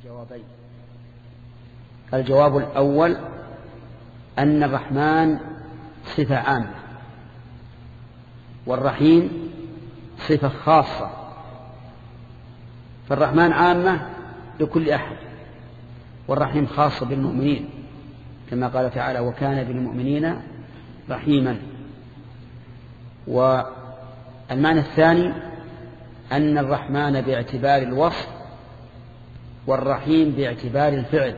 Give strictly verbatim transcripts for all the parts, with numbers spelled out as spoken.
جوابين. الجواب الأول أن الرحمن صفة عامة والرحيم صفة خاصة، فالرحمن عامة لكل أحد والرحيم خاصة بالمؤمنين كما قال تعالى وكان بالمؤمنين رحيما. والمعنى الثاني أن الرحمن باعتبار الوصف والرحيم باعتبار الفعل،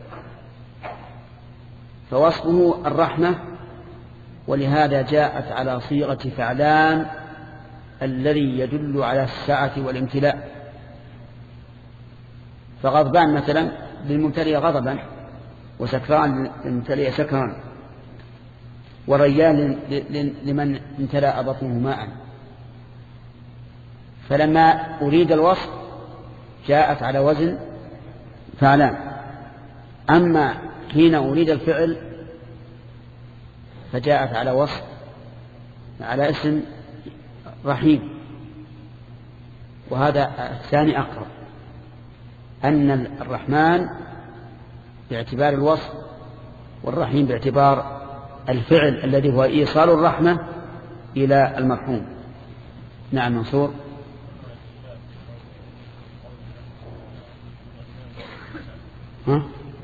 فوصفه الرحمة ولهذا جاءت على صيغة فعلان الذي يدل على السعة والامتلاء. فغضبان مثلا للممتلئ غضبا، وسكران للممتلئ سكران، وريان لمن امتلأ بطنه ماء. فلما أريد الوصف جاءت على وزن فعلان، أما حين أريد الفعل فجاءت على وصف على اسم رحيم. وهذا الثاني أقرب، أن الرحمن باعتبار الوصف والرحيم باعتبار الفعل الذي هو إيصال الرحمة إلى المرحوم. نعم منصور. ها؟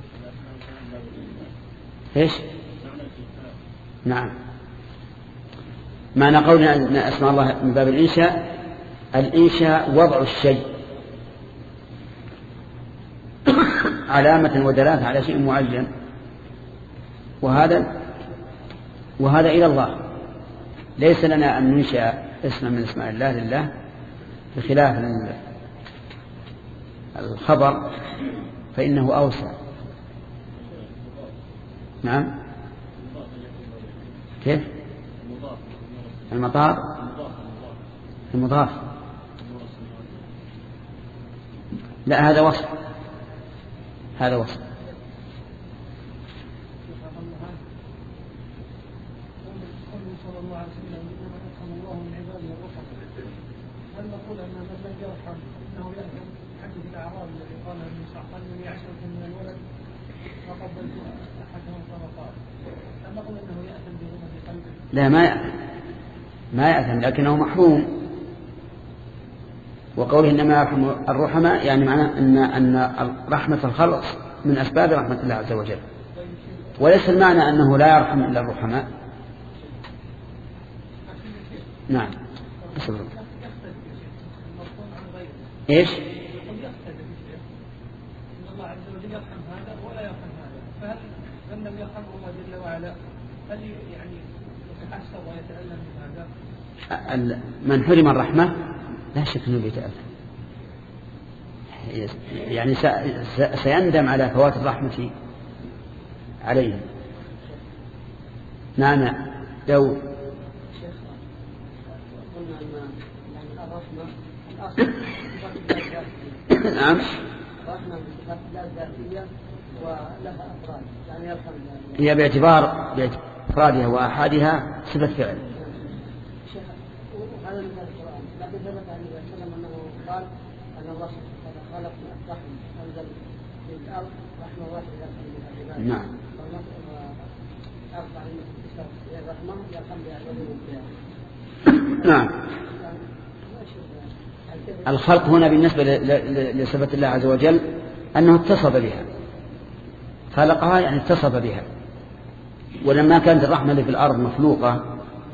إيش؟ نعم، معنى قولنا أن أسماء الله من باب الإنشاء، الإنشاء وضع الشيء علامة ودلالة على شيء معين، وهذا وهذا إلى الله. ليس لنا أن ننشأ اسما من اسماء الله لله بخلاف الخبر فإنه أوسع. نعم كيف؟ المطار المضاف، لا هذا وصف، هذا وصف. لا ما يأثم ما يأثم لكنه محروم. وقوله إنما يرحم الرحماء يعني معناه أن أن رحمة الخلق من أسباب رحمة الله عز وجل، وليس المعنى أنه لا يرحم إلا الرحماء. نعم أسبب. إيش؟ الله عز وجل يرحم هذا ولا يرحم هذا، فهل من لم يرحمه الله جل وعلا هل يعني يتحسر ويتألم من هذا؟ من حرم الرحمة لا شك أنه يتألم، يعني سيندم على فوات الرحمة عليه. نعم لو قلنا أن الرحمة الأصل نعم الرحمة بصفات الله الذاتية ولها أفراد، يعني يرحم هي باعتبار بإفرادها وأحادها صفة فعل. هذا من القرآن، لكن ثبت عن النبي صلى الله عليه وسلم أنه قال أن الله خلق الرحم أنزل في الأرض رحمة واحدة يرحم بها. نعم. أرفع الرحمة يرحم بها. نعم. الخلق هنا بالنسبة لصفة الله عز وجل أنه اتصف بها، خلقها يعني اتصف بها. ولما كانت الرحمة اللي في الأرض مخلوقة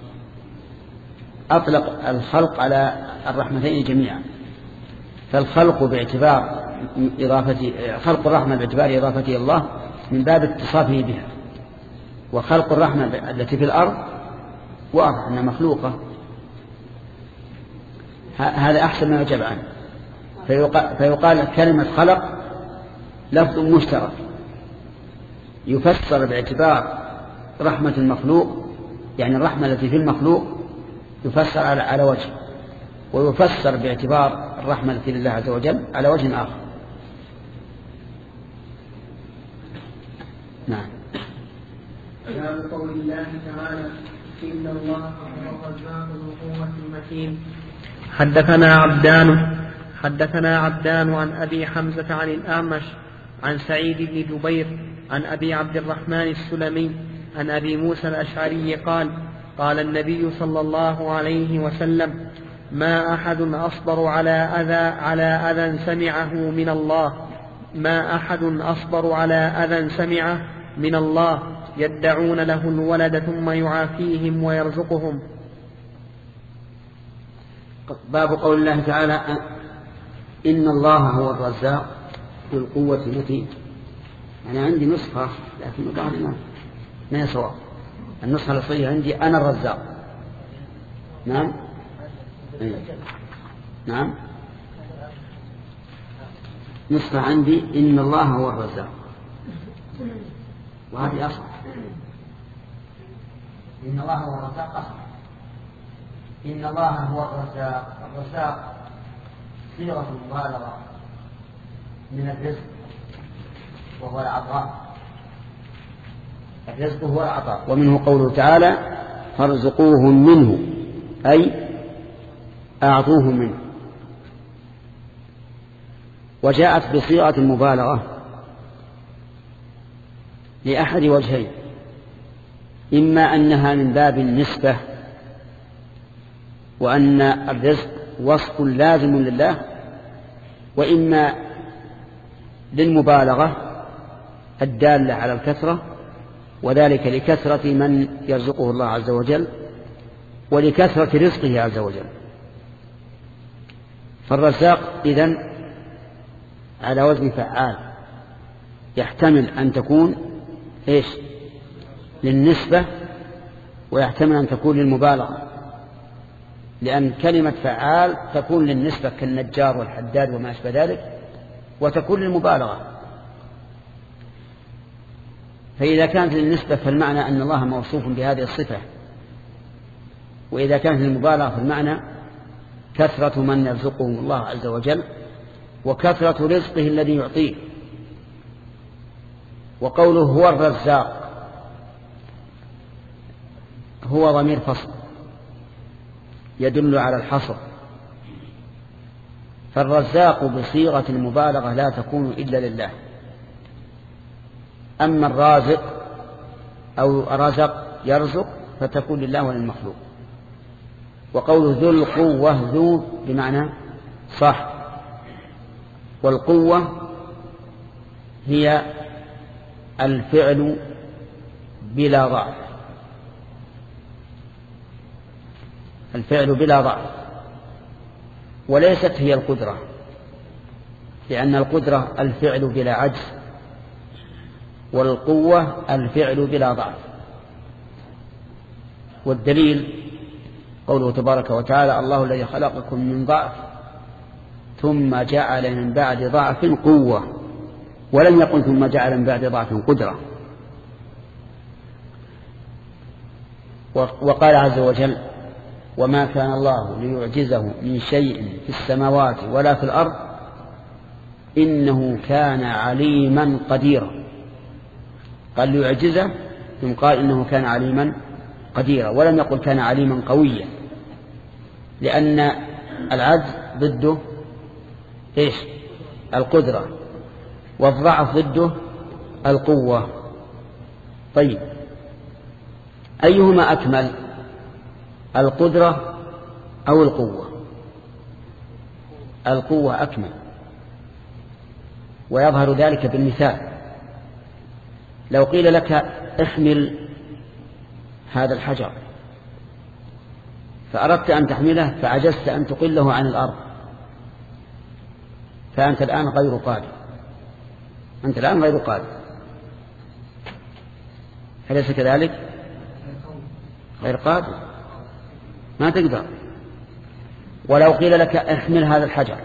أطلق الخلق على الرحمتين جميعا. فالخلق باعتبار إضافة خلق الرحمة باعتبار إضافته الله من باب اتصافه بها، وخلق الرحمة التي في الأرض واضح أنها مخلوقة. هذا أحسن ما يجب عنه. فيقال, فيقال كلمة خلق لفظ مشترك يفسر باعتبار رحمة المخلوق، يعني الرحمة التي في المخلوق يفسر على وجه، ويفسر باعتبار الرحمة التي لله عز وجل على وجه آخر. نعم. باب قول الله تعالى إن الله هو الرزاق ذو قوة متين. حدثنا عبدان حدثنا عبدان عن أبي حمزة عن الأعمش عن سعيد بن جبير عن أبي عبد الرحمن السلمي عن أبي موسى الأشعري قال قال النبي صلى الله عليه وسلم ما أحد أصبر على أذى على أذى سمعه من الله ما أحد أصبر على أذى سمعه من الله يدعون له الولد ثم يعافيهم ويرزقهم. باب قول الله تعالى إن الله هو الرزاق ذو القوة المتين. أنا عندي نسخة لكن بعضنا ما هي صواب. النسخة الأصلية عندي أنا الرزاق. نعم أيه. نعم نسخة عندي إن الله هو الرزاق وهذه أصح. إن الله هو الرزاق أصح. إن الله هو الرزاق. الرزاق صيغة مبالغة من الرزق وهو العطاء. الرزق هو العطاء ومنه قوله تعالى فارزقوهم منه أي أعطوهم منه. وجاءت بصيغة المبالغة لأحد وجهين: إما أنها من باب النسبة وأن الرزق وصف لازم لله، وإما للمبالغة الدالة على الكثرة، وذلك لكثرة من يرزقه الله عز وجل ولكثرة رزقه عز وجل. فالرزاق إذن على وزن فعال، يحتمل أن تكون إيش للنسبة ويحتمل أن تكون للمبالغة، لأن كلمة فعال تكون للنسبة كالنجار والحداد وما أشبه ذلك، وتكون للمبالغة. فإذا كانت للنسبة فالمعنى أن الله موصوف بهذه الصفة، وإذا كانت للمبالغة فالمعنى كثرة من يرزقهم الله عز وجل وكثرة رزقه الذي يعطيه. وقوله هو الرزاق هو ضمير فصل يدل على الحصر، فالرزاق بصيغة المبالغة لا تكون إلا لله. أما الرازق أو رزق يرزق فتكون لله وللمخلوق. وقوله ذو القوة ذو بمعنى صح، والقوة هي الفعل بلا ضعف، الفعل بلا ضعف، وليست هي القدرة، لأن القدرة الفعل بلا عجز، والقوة الفعل بلا ضعف. والدليل قوله تبارك وتعالى الله الذي خلقكم من ضعف ثم جعل من بعد ضعف قوة، ولم يقل ثم جعل من بعد ضعف قدرة. وقال عز وجل وما كان الله ليعجزه من شيء في السماوات ولا في الأرض إنه كان عليما قديرا. قال ليعجزه ثم قال إنه كان عليما قديرا، ولم يقل كان عليما قويا، لأن العجز ضده إيش القدرة، والضعف ضده القوة. طيب أيهما أكمل القدرة أو القوة؟ القوة أكمل، ويظهر ذلك بالمثال. لو قيل لك احمل هذا الحجر فأردت أن تحمله فعجزت أن تقله عن الأرض، فأنت الآن غير قادر، أنت الآن غير قادر، أليس كذلك؟ غير قادر، ما تقدر. ولو قيل لك احمل هذا الحجر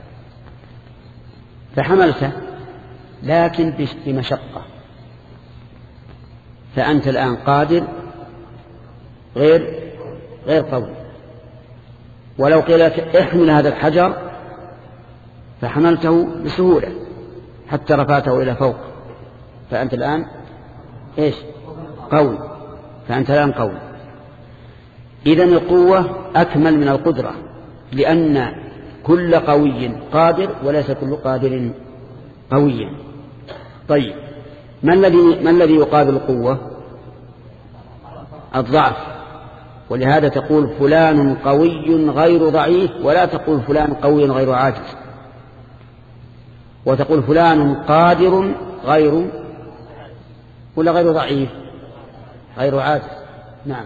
فحملته لكن بمشقة، فأنت الآن قادر غير غير قوي. ولو قيل لك احمل هذا الحجر فحملته بسهولة حتى رفعته إلى فوق، فأنت الآن إيش قوي، فأنت الآن قوي. إذن القوة أكمل من القدرة، لأن كل قوي قادر وليس كل قادر قويا. طيب ما الذي ما الذي يقابل القوة؟ الضعف. ولهذا تقول فلان قوي غير ضعيف، ولا تقول فلان قوي غير عاجز. وتقول فلان قادر غير ولا غير ضعيف، غير عاجز. نعم،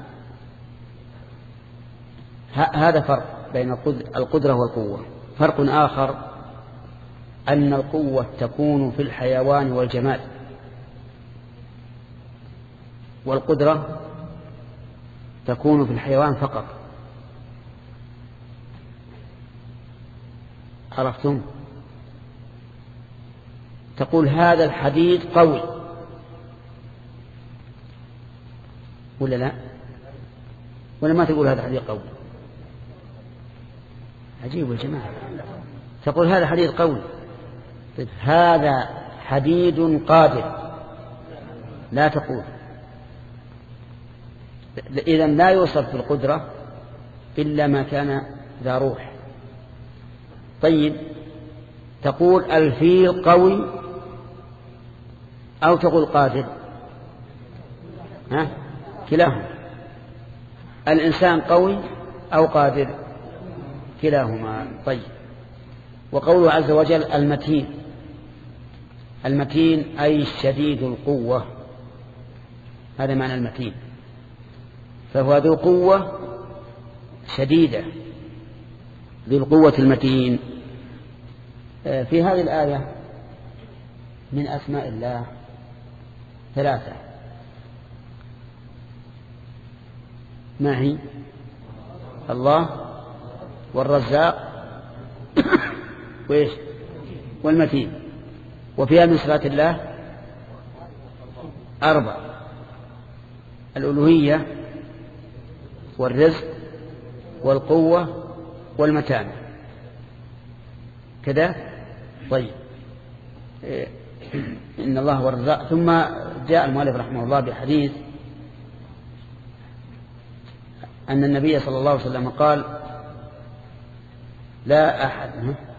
هذا فرق بين القدرة والقوة. فرق آخر أن القوة تكون في الحيوان والجماد، والقدرة تكون في الحيوان فقط. عرفتم؟ تقول هذا الحديد قوي ولا لا؟ ولا ما تقول هذا الحديد قوي؟ عجيب يا جماعة. تقول هذا حديد قوي. طيب هذا حديد قادر، لا تقول. إذن لا يوصف في القدرة إلا ما كان ذا روح. طيب تقول الفيل قوي أو تقول قادر؟ ها؟ كلاهما. الإنسان قوي أو قادر؟ كلاهما. طيب وقوله عز وجل المتين. المتين أي شديد القوة، هذا معنى المتين. فهو ذو قوة شديدة، ذو القوة المتين. في هذه الآية من أسماء الله ثلاثة. ما هي؟ الله والرزاق وإيش؟ والمتين. وفيها من صفات الله أربع: الألوهية والرزق والقوة والمتانة. كذا. طيب إن الله هو الرزاق. ثم جاء المؤلف رحمه الله بحديث أن النبي صلى الله عليه وسلم قال لا أحد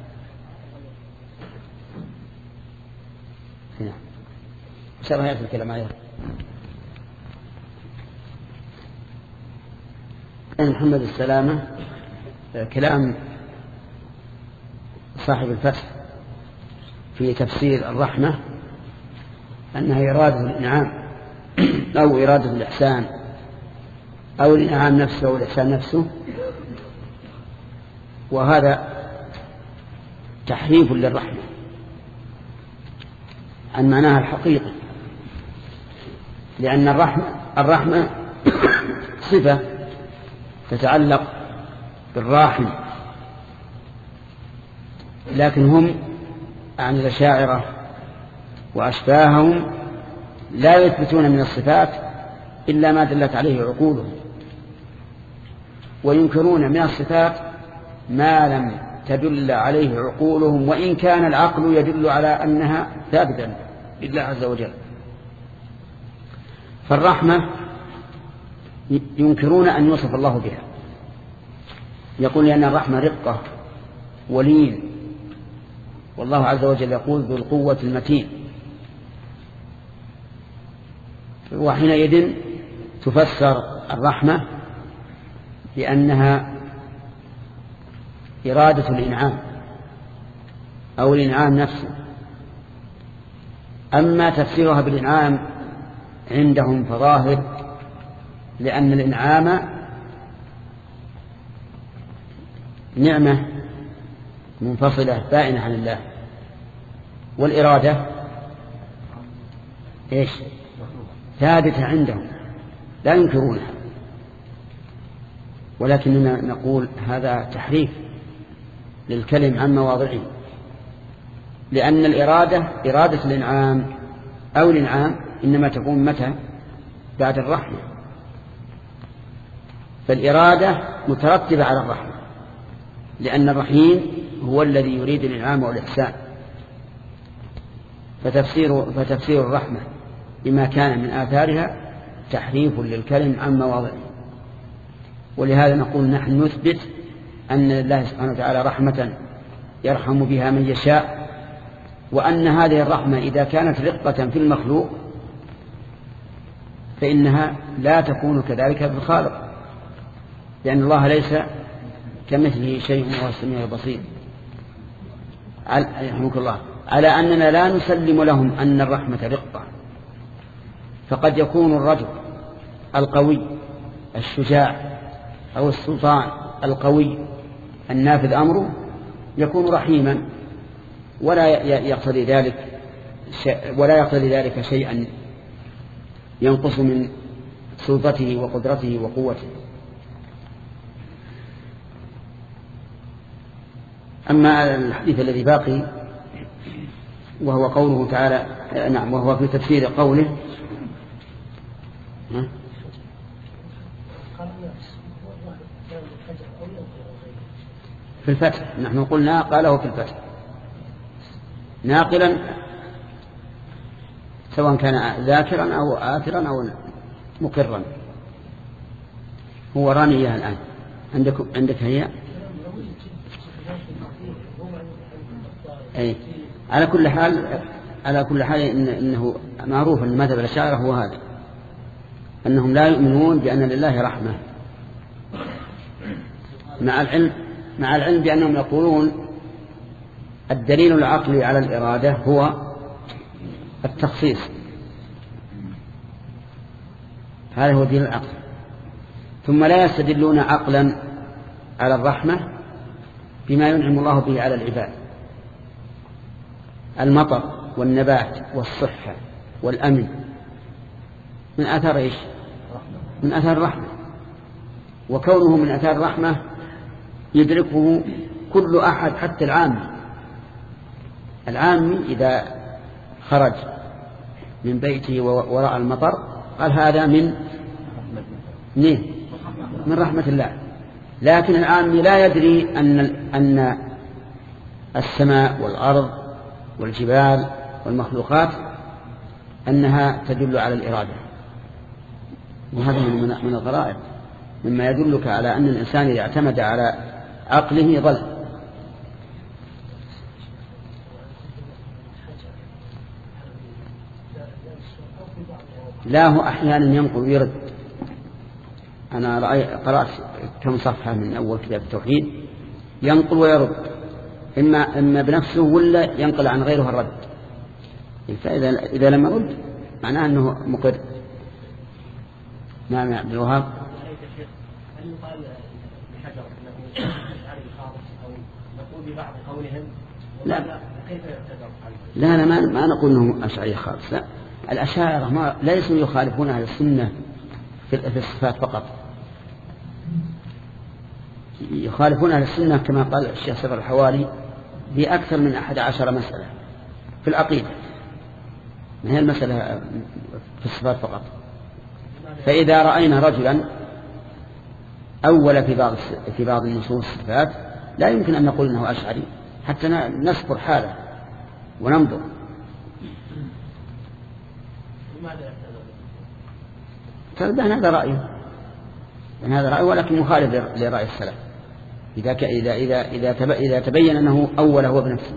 هنا شرح يأتي الكلام عليه. محمد السلامة كلام صاحب الفتح في تفسير الرحمة أنها إرادة الإنعام أو إرادة الإحسان أو الإنعام نفسه أو الإحسان نفسه، وهذا تحريف للرحمة عن معناها الحقيقي، لأن الرحمة الرحمة صفة تتعلق بالراحم، لكن هم عن الأشاعرة وأشباههم لا يثبتون من الصفات إلا ما دلت عليه عقولهم، وينكرون من الصفات ما لم تدل عليه عقولهم، وإن كان العقل يدل على أنها ثابتة لله عز وجل. فالرحمة ينكرون أن يوصف الله بها، يقول لأن الرحمة رقة ولين، والله عز وجل يقول ذو القوة المتين. وحينئذ تفسر الرحمة بأنها إرادة الإنعام أو الإنعام نفسه. أما تفسيرها بالإنعام عندهم فظاهر، لأن الإنعام نعمة منفصلة بائنة عن الله، والإرادة إيش؟ ثابتة عندهم لا ينكرونها. ولكننا نقول هذا تحريف للكلم عن مواضعه، لأن الإرادة إرادة الإنعام أو الإنعام إنما تكون متى؟ بعد الرحمة. فالإرادة مترتبة على الرحمة، لأن الرحيم هو الذي يريد الإنعام والإحسان. فتفسير, فتفسير الرحمة بما كان من آثارها تحريف للكلم عن مواضعه. ولهذا نقول نحن نثبت أن الله سبحانه وتعالى رحمة يرحم بها من يشاء، وأن هذه الرحمة إذا كانت رقة في المخلوق فإنها لا تكون كذلك في الخالق، لأن الله ليس كمثله شيء وهو السميع البصير. رحمك الله. على أننا لا نسلم لهم أن الرحمة رقة، فقد يكون الرجل القوي الشجاع أو السلطان القوي النافذ أمره يكون رحيما، ولا يقتضي ذلك ولا يقتضي ذلك شيئا ينقص من سلطته وقدرته وقوته. أما الحديث الذي باقي وهو قوله تعالى، نعم، وهو في تفسير قوله في الفتح. نحن قلنا قاله في الفتح ناقلا، سواء كان ذاكرا أو آثرا أو مقرا. هو رانية الآن عندك عندك هي أي. على كل حال على كل حال إن إنه معروف أن مذهب الأشاعرة هو هذا، أنهم لا يؤمنون بأن لله رحمة، مع العلم مع العلم بأنهم يقولون الدليل العقلي على الإرادة هو التخصيص، هذا هو دين العقل. ثم لا يستدلون عقلا على الرحمة بما ينعم الله به على العباد، المطر والنبات والصحة والأمن من آثار إيش؟ من آثار الرحمة، وكونه من آثار الرحمة يدركه كل أحد حتى العام. العام إذا خرج من بيته وراء المطر قال هذا من من من رحمة الله، لكن العام لا يدري أن أن السماء والأرض والجبال والمخلوقات أنها تدل على الإرادة، وهذا من من الغرائب مما يدلك على أن الإنسان إذا اعتمد على عقله ضل. لا، هو أحيانا ينقل ويرد. أنا قرأت كم صفحة من أول كتاب التوحيد ينقل ويرد، إما إما بنفسه ولا ينقل عن غيره الرد، فإذا إذا لم يرد معناه أنه مقر. نعم يا عبد الوهاب. هل يقال بحجر أنه أشعري خالص أو نقول ببعض قولهم؟ لا كيف يعتبر؟ لا لا ما, ما نقول أنه أشعري خالص، لا. الأشاعرة ما ليسوا يخالفون أهل السنة في الصفات فقط، يخالفون أهل السنة كما قال الشيخ صبر الحوالي بأكثر من أحد عشر مسألة في العقيدة، ما هي المسألة في الصفات فقط. فإذا رأينا رجلا أول في بعض في بعض النصوص الصفات لا يمكن أن نقول أنه أشعري حتى نصبر حاله وننظر. فالبان هذا رأيه هذا رأيه ولكن مخالف لرأي السلف إذا إذا إذا إذا إذا تبين أنه أول هو بنفسه.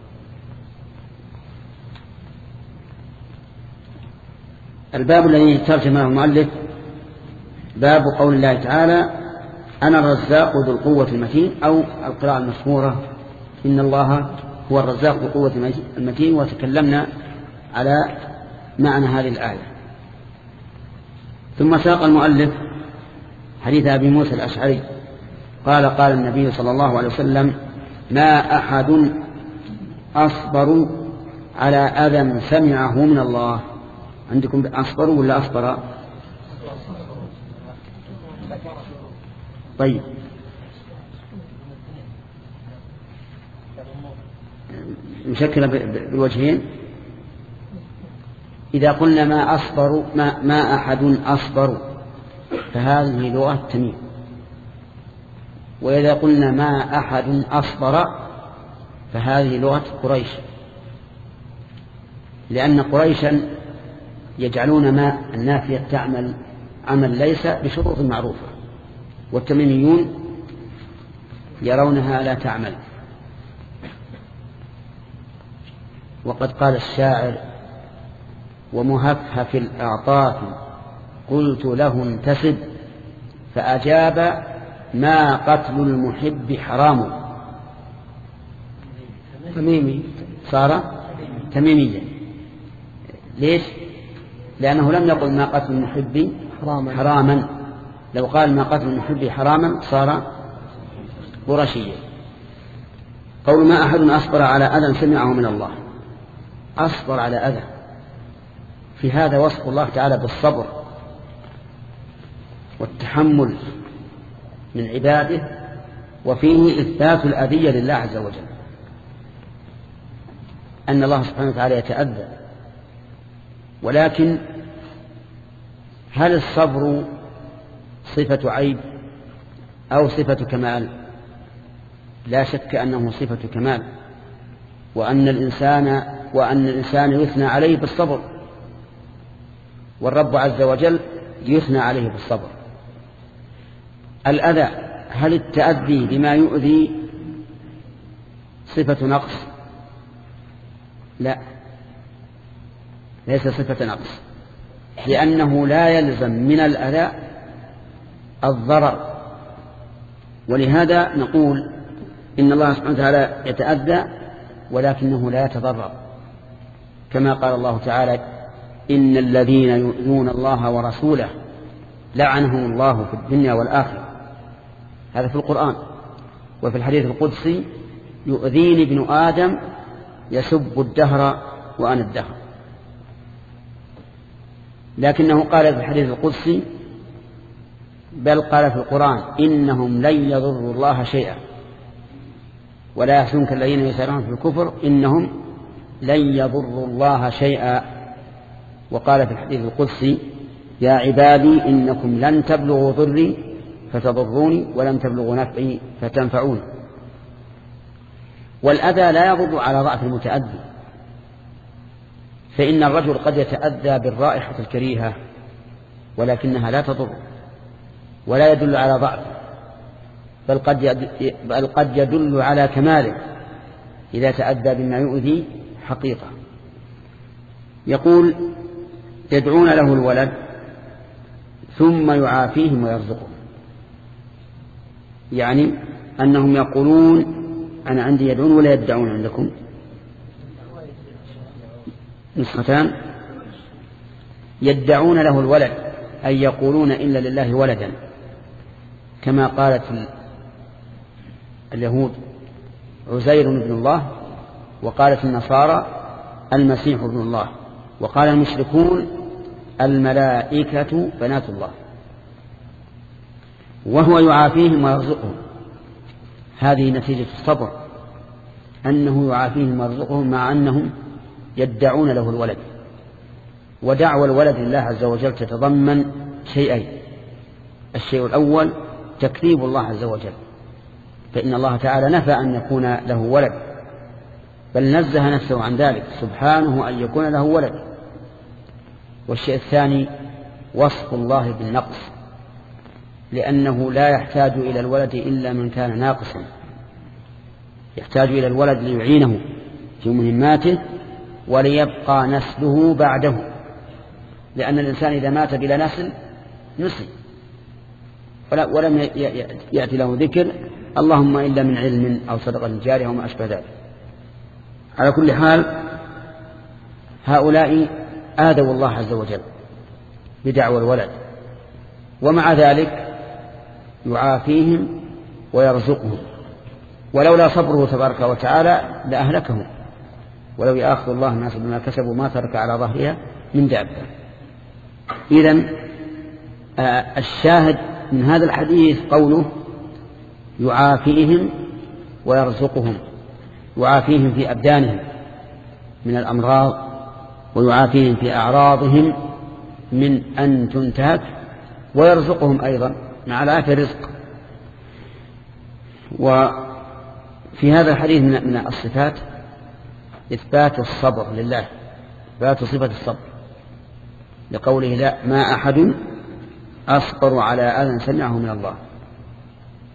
الباب الذي ترجمه المؤلف باب قول الله تعالى أنا الرزاق ذو القوة المتين، أو القراءة المشهورة إن الله هو الرزاق ذو القوة المتين. وتكلمنا على معنى هذه الآية. ثم ساق المؤلف حديث أبي موسى الأشعري قال قال النبي صلى الله عليه وسلم ما أحد أصبر على أذى سمعه من الله. عندكم أصبروا ولا أصبر؟ طيب مشكلة بالوجهين. إذا قلنا ما أصبر ما, ما أحد أصبر فهذه لغة تميم، وإذا قلنا ما أحد أصبر فهذه لغة قريش، لأن قريشا يجعلون ما النافية تعمل عمل ليس بشروط معروفة، والتميميون يرونها لا تعمل. وقد قال الشاعر ومهفهف الأعطاف قلت له انتسب فأجاب ما قتل المحب حرام. تميمي صار تميميا. ليش؟ لأنه لم يقل ما قتل المحب حراما, حراما. لو قال ما قتل المحب حراما صار قرشيا. قول ما أحد أصبر على أذى سمعه من الله. أصبر على أذى، في هذا وصف الله تعالى بالصبر والتحمل من عباده، وفيه إثبات الأذية لله عز وجل، أن الله سبحانه وتعالى يتأذى. ولكن هل الصبر صفة عيب أو صفة كمال؟ لا شك أنه صفة كمال، وأن الإنسان وأن الإنسان يثنى عليه بالصبر، والرب عز وجل يثنى عليه بالصبر. الأذى، هل التأذي بما يؤذي صفة نقص؟ لا، ليس صفة نقص، لأنه لا يلزم من الأذى الضرر. ولهذا نقول إن الله سبحانه وتعالى يتأذى ولكنه لا يتضرر، كما قال الله تعالى إن الذين يؤذون الله ورسوله لعنهم الله في الدنيا والآخرة. هذا في القرآن. وفي الحديث القدسي يؤذيني ابن آدم يسب الدهر وأنا الدهر. لكنه قال في الحديث القدسي بل قال في القرآن إنهم لن يضروا الله شيئا ولا يحزنك الذين يسارعون في الكفر إنهم لن يضروا الله شيئا. وقال في الحديث القدسي يا عبادي إنكم لن تبلغوا ضري فتضروني ولن تبلغوا نفعي فتنفعوني. والأذى لا يضر على ضعف المتأذي، فإن الرجل قد يتأذى بالرائحة الكريهة ولكنها لا تضر ولا يدل على ضعف، بل قد بل قد يدل على كماله إذا تأذى بما يؤذي حقيقة. يقول يدعون له الولد ثم يعافيهم ويرزقهم، يعني أنهم يقولون أنا عندي يدعون ولا يدعون عندكم؟ نسختان. يدعون له الولد أي يقولون إلا لله ولدا، كما قالت اليهود عزير ابن الله، وقالت النصارى المسيح ابن الله، وقال المشركون الملائكة بنات الله. وهو يعافيهم ويرزقهم، هذه نتيجة الصبر، أنه يعافيهم ويرزقهم مع أنهم يدعون له الولد. ودعوى الولد لله عز وجل تتضمن شيئين: الشيء الأول تكذيب الله عز وجل، فإن الله تعالى نفى أن يكون له ولد، بل نزه نفسه عن ذلك سبحانه أن يكون له ولد. والشيء الثاني وصف الله بالنقص، لأنه لا يحتاج إلى الولد إلا من كان ناقصا، يحتاج إلى الولد ليعينه في مهماته وليبقى نسله بعده، لأن الإنسان إذا مات بلا نسل نسي ولم يأتي له ذكر، اللهم إلا من علم أو صدقة جارية وما أشبه ذلك. على كل حال هؤلاء آذوا الله عز وجل بدعوى الولد، ومع ذلك يعافيهم ويرزقهم، ولولا صبره تبارك وتعالى لأهلكهم، ولو يأخذ الله الناس بما كسبوا ما ترك على ظهرها من دابة. إذن الشاهد من هذا الحديث قوله يعافيهم ويرزقهم، يعافيهم في أبدانهم من الأمراض، ويعافيهم في أعراضهم من أن تنتهك، ويرزقهم أيضا مع العافية رزق. وفي هذا الحديث من الصفات إثبات الصبر لله، إثبات صفة الصبر، لقوله لا ما أحد أصبر على أذى سمعه من الله.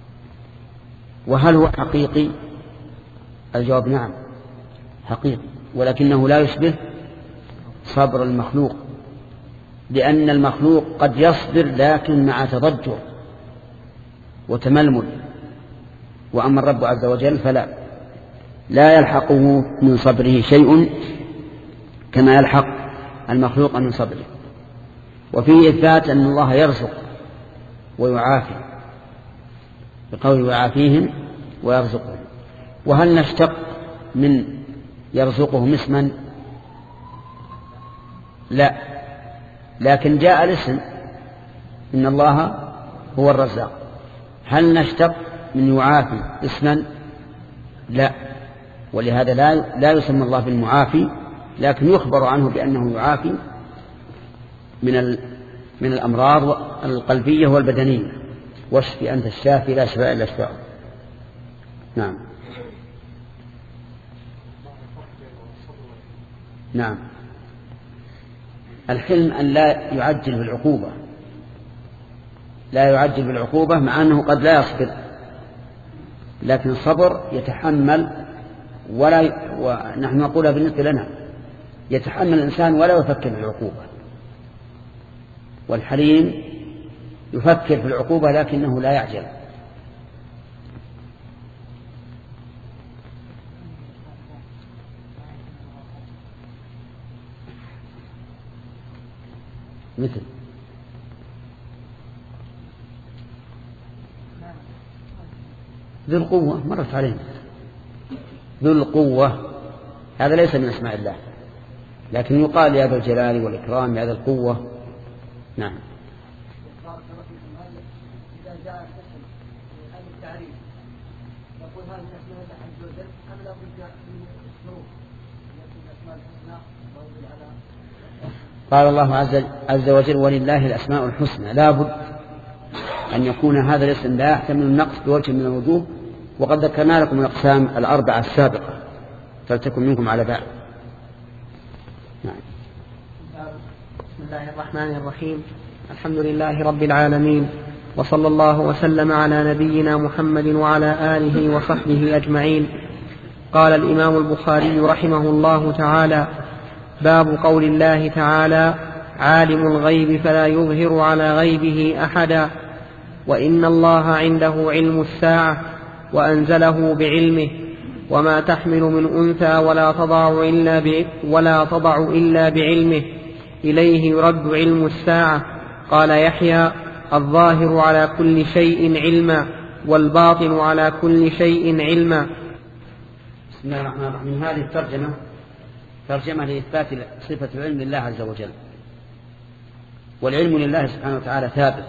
وهل هو حقيقي؟ الجواب نعم حقيقي، ولكنه لا يشبه صبر المخلوق، لأن المخلوق قد يصبر لكن مع تضجر وتململ، وأما الرب عز وجل فلا لا يلحقه من صبره شيء كما يلحق المخلوق من صبره. وفيه إثبات أن الله يرزق ويعافي بقول يعافيهم ويرزقهم. وهل نشتق من يرزقهم اسما؟ لا، لكن جاء الاسم إن الله هو الرزاق. هل نشتق من يعافي اسما؟ لا، ولهذا لا لا يسمى الله بالمعافي، لكن يخبر عنه بأنه يعافي من من الأمراض القلبية والبدنية. واشفي أنت الشافي لا شفاء إلا شفاء. نعم نعم الحلم أن لا يعجل بالعقوبة، لا يعجل بالعقوبة مع أنه قد لا يصبر، لكن الصبر يتحمل ولا ي... ونحن نقولها بالنسبة لنا يتحمل الإنسان ولا يفكر في العقوبة. والحليم يفكر في العقوبة لكنه لا يعجل. مثل ذو القوة مرت علينا، ذو القوة هذا ليس من اسماء الله، لكن يقال يا ذا الجلال والإكرام يا ذا القوة. نعم إذا جاء الاسم عن التعريف نقول هذه الأسماء عز وجل أم لا بد من الظروف التي الأسماء الحسنى موجود على. قال الله عز, عز وجل ولله الأسماء الحسنى، لا بد أن يكون هذا الاسم لا يحتمل النقص بوجه من الوجوه، وقد ذكرنا لكم الأقسام الأربعة السابقة فلتكن منكم على بعض. نعم. بسم الله الرحمن الرحيم، الحمد لله رب العالمين، وصلى الله وسلم على نبينا محمد وعلى آله وصحبه أجمعين. قال الإمام البخاري رحمه الله تعالى: باب قول الله تعالى: عالم الغيب فلا يظهر على غيبه أحدا، وإن الله عنده علم الساعة وأنزله بعلمه، وما تحمل من أنثى ولا تضع إلا, ب... ولا تضع إلا بعلمه، إليه يرد علم الساعة. قال يحيى: الظاهر على كل شيء علما، والباطن على كل شيء علما. بسم الله الرحمن الرحيم. هذه الترجمة ترجمة لإثبات صفة العلم لله عز وجل، والعلم لله سبحانه وتعالى ثابت،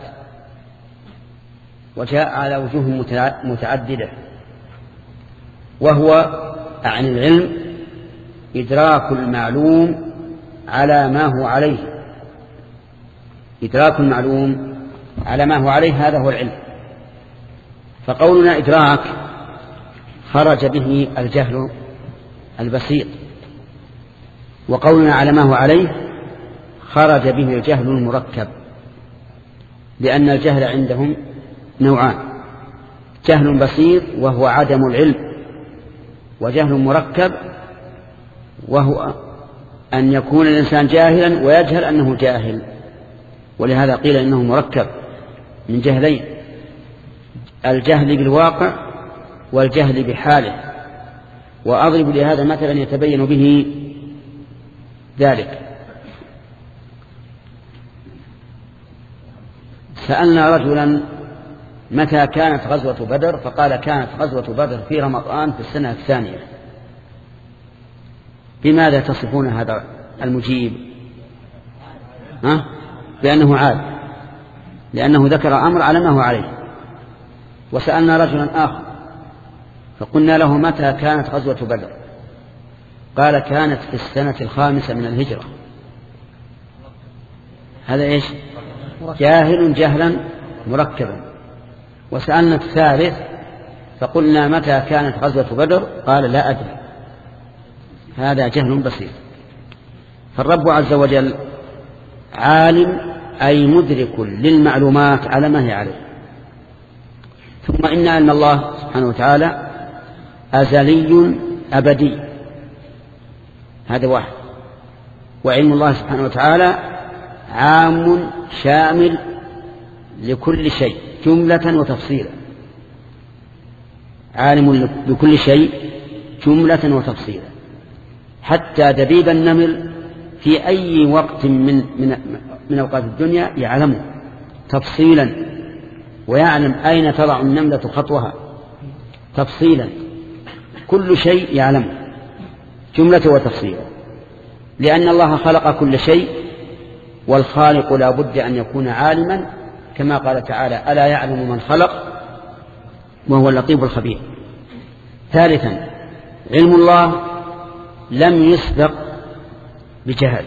وجاء على وجوه متعددة، وهو عن العلم إدراك المعلوم على ما هو عليه، إدراك المعلوم على ما هو عليه، هذا هو العلم. فقولنا إدراك خرج به الجهل البسيط، وقولنا على ما هو عليه خرج به الجهل المركب، لأن الجهل عندهم نوعان: جهل بسيط وهو عدم العلم، وجهل مركب وهو أن يكون الإنسان جاهلا ويجهل أنه جاهل، ولهذا قيل إنه مركب من جهلين: الجهل بالواقع والجهل بحاله. وأضرب لهذا مثلا يتبين به ذلك. سألنا رجلا متى كانت غزوة بدر، فقال كانت غزوة بدر في رمضان في السنة الثانية. بماذا تصفون هذا المجيب؟ ها؟ بأنه عاد، لأنه ذكر أمر على ما هو عليه. وسألنا رجلا آخر فقلنا له متى كانت غزوة بدر، قال كانت في السنة الخامسة من الهجرة. هذا إيش؟ جاهل جهلا مركبا. وسألنا الثالث فقلنا متى كانت غزوة بدر، قال لا أدري. هذا جهل بسيط. فالرب عز وجل عالم أي مدرك للمعلومات على ما هي عليه. ثم إن علم الله سبحانه وتعالى أزلي أبدي، هذا واحد. وعلم الله سبحانه وتعالى عام شامل لكل شيء جملة وتفصيلا، عالم بكل شيء جملة وتفصيلا، حتى دبيب النمل في أي وقت من من من أوقات الدنيا يعلمه تفصيلا، ويعلم أين تضع النملة خطوها تفصيلا، كل شيء يعلمه جملة وتفصيلا، لأن الله خلق كل شيء، والخالق لا بد أن يكون عالما، كما قال تعالى: ألا يعلم من خلق وهو اللطيف الخبير. ثالثا، علم الله لم يسبق بجهل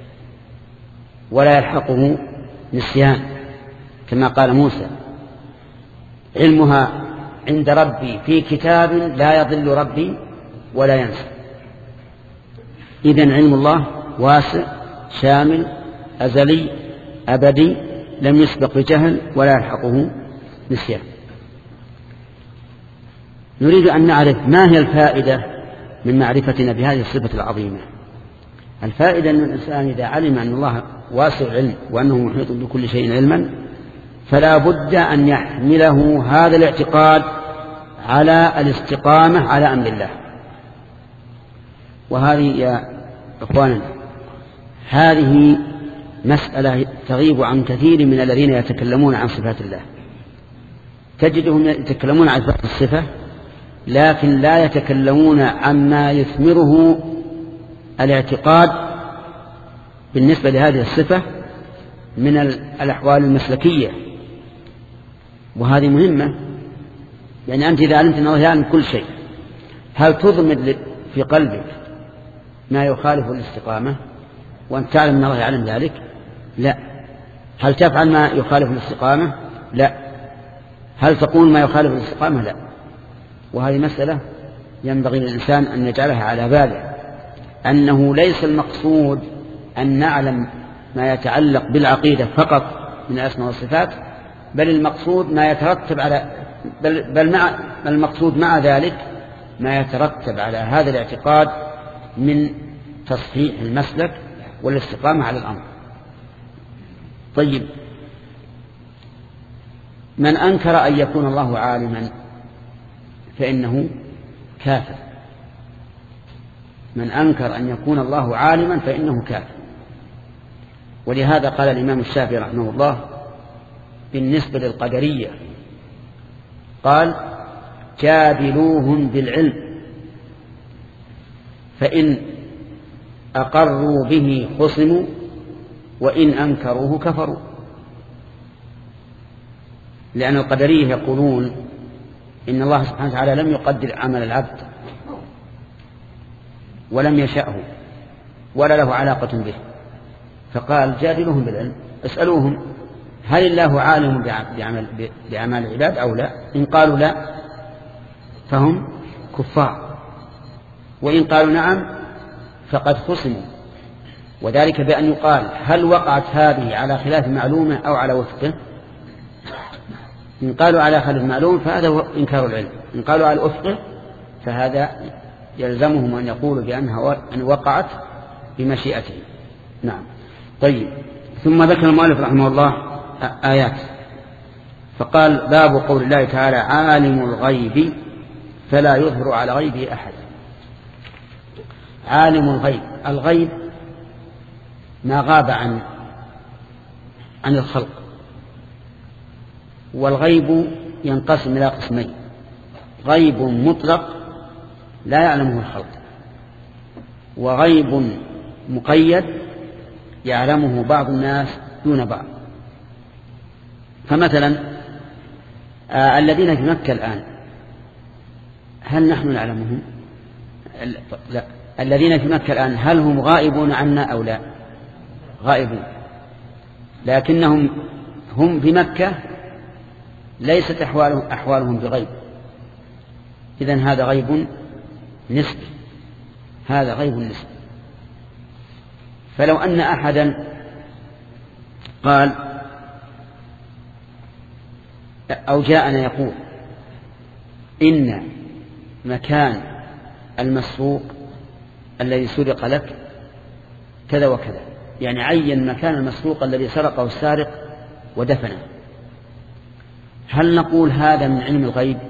ولا يلحقه نسيان، كما قال موسى: علمها عند ربي في كتاب لا يضل ربي ولا ينسى. إذن علم الله واسع شامل أزلي أبدي، لم يسبق بجهل ولا يلحقه نسيان. نريد أن نعرف ما هي الفائدة من معرفتنا بهذه الصفة العظيمة. الفائدة أن الإنسان إذا علم أن الله واسع العلم وأنه محيط بكل شيء علما، فلا بد أن يحمله هذا الاعتقاد على الاستقامة على أمر الله. وهذه يا إخواننا هذه مسألة تغيب عن كثير من الذين يتكلمون عن صفات الله. تجدهم يتكلمون عن صفات الصفة، لكن لا يتكلمون عما يثمره الاعتقاد بالنسبة لهذه الصفة من الأحوال المسلكية، وهذه مهمة. يعني أنت إذا علمت أن الله يعلم كل شيء، هل تضمد في قلبك ما يخالف الاستقامة وأنت تعلم أن الله يعلم ذلك؟ لا. هل تفعل ما يخالف الاستقامة؟ لا. هل تقول ما يخالف الاستقامة؟ لا. وهذه مسألة ينبغي للإنسان أن يجعلها على باله، أنه ليس المقصود أن نعلم ما يتعلق بالعقيدة فقط من الأسماء والصفات، بل المقصود ما يترتب على بل, بل مع المقصود مع ذلك ما يترتب على هذا الاعتقاد من تصحيح المسلك والاستقامة على الأمر. طيب، من أنكر أن يكون الله عالما فإنه كافر. من أنكر أن يكون الله عالما فإنه كافر. ولهذا قال الإمام الشافعي رحمه الله بالنسبة للقدرية، قال: جادلوهم بالعلم فإن أقروا به خصموا وإن أنكروه كفروا. لأن القدرية يقولون إن الله سبحانه وتعالى لم يقدر عمل العبد ولم يشأه ولا له علاقة به، فقال: جادلوهم بالعلم، اسألوهم هل الله عالم بعمل بأعمال العباد أو لا؟ إن قالوا لا فهم كفار، وإن قالوا نعم فقد خصموا. وذلك بأن يقال: هل وقعت هذه على خلاف معلومة أو على وفقه؟ إن قالوا على خلاف معلوم فهذا هو إنكار العلم، إن قالوا على وفقه فهذا يلزمهم أن يقولوا بأنها أن وقعت بمشيئته. نعم. طيب، ثم ذكر المؤلف رحمه الله آيات، فقال: باب قول الله تعالى: عالم الغيب فلا يظهر على غيبه أحد. عالم الغيب، الغيب ما غاب عن عن الخلق، والغيب ينقسم إلى قسمين: غيب مطلق لا يعلمه الخلق، وغيب مقيد يعلمه بعض الناس دون بعض. فمثلا آه الذين في مكة الآن هل نحن نعلمهم؟ لا. الذين في مكة الآن هل هم غائبون عنا أو لا؟ غائبون، لكنهم هم في مكة ليست أحوالهم, أحوالهم بغيب. إذن هذا غيب نسبي، هذا غيب نسبي. فلو أن أحدا قال أو جاءنا يقول إن مكان المسروق الذي سرق لك كذا وكذا، يعني عين مكان المسروق الذي سرقه السارق ودفنه. هل نقول هذا من علم الغيب؟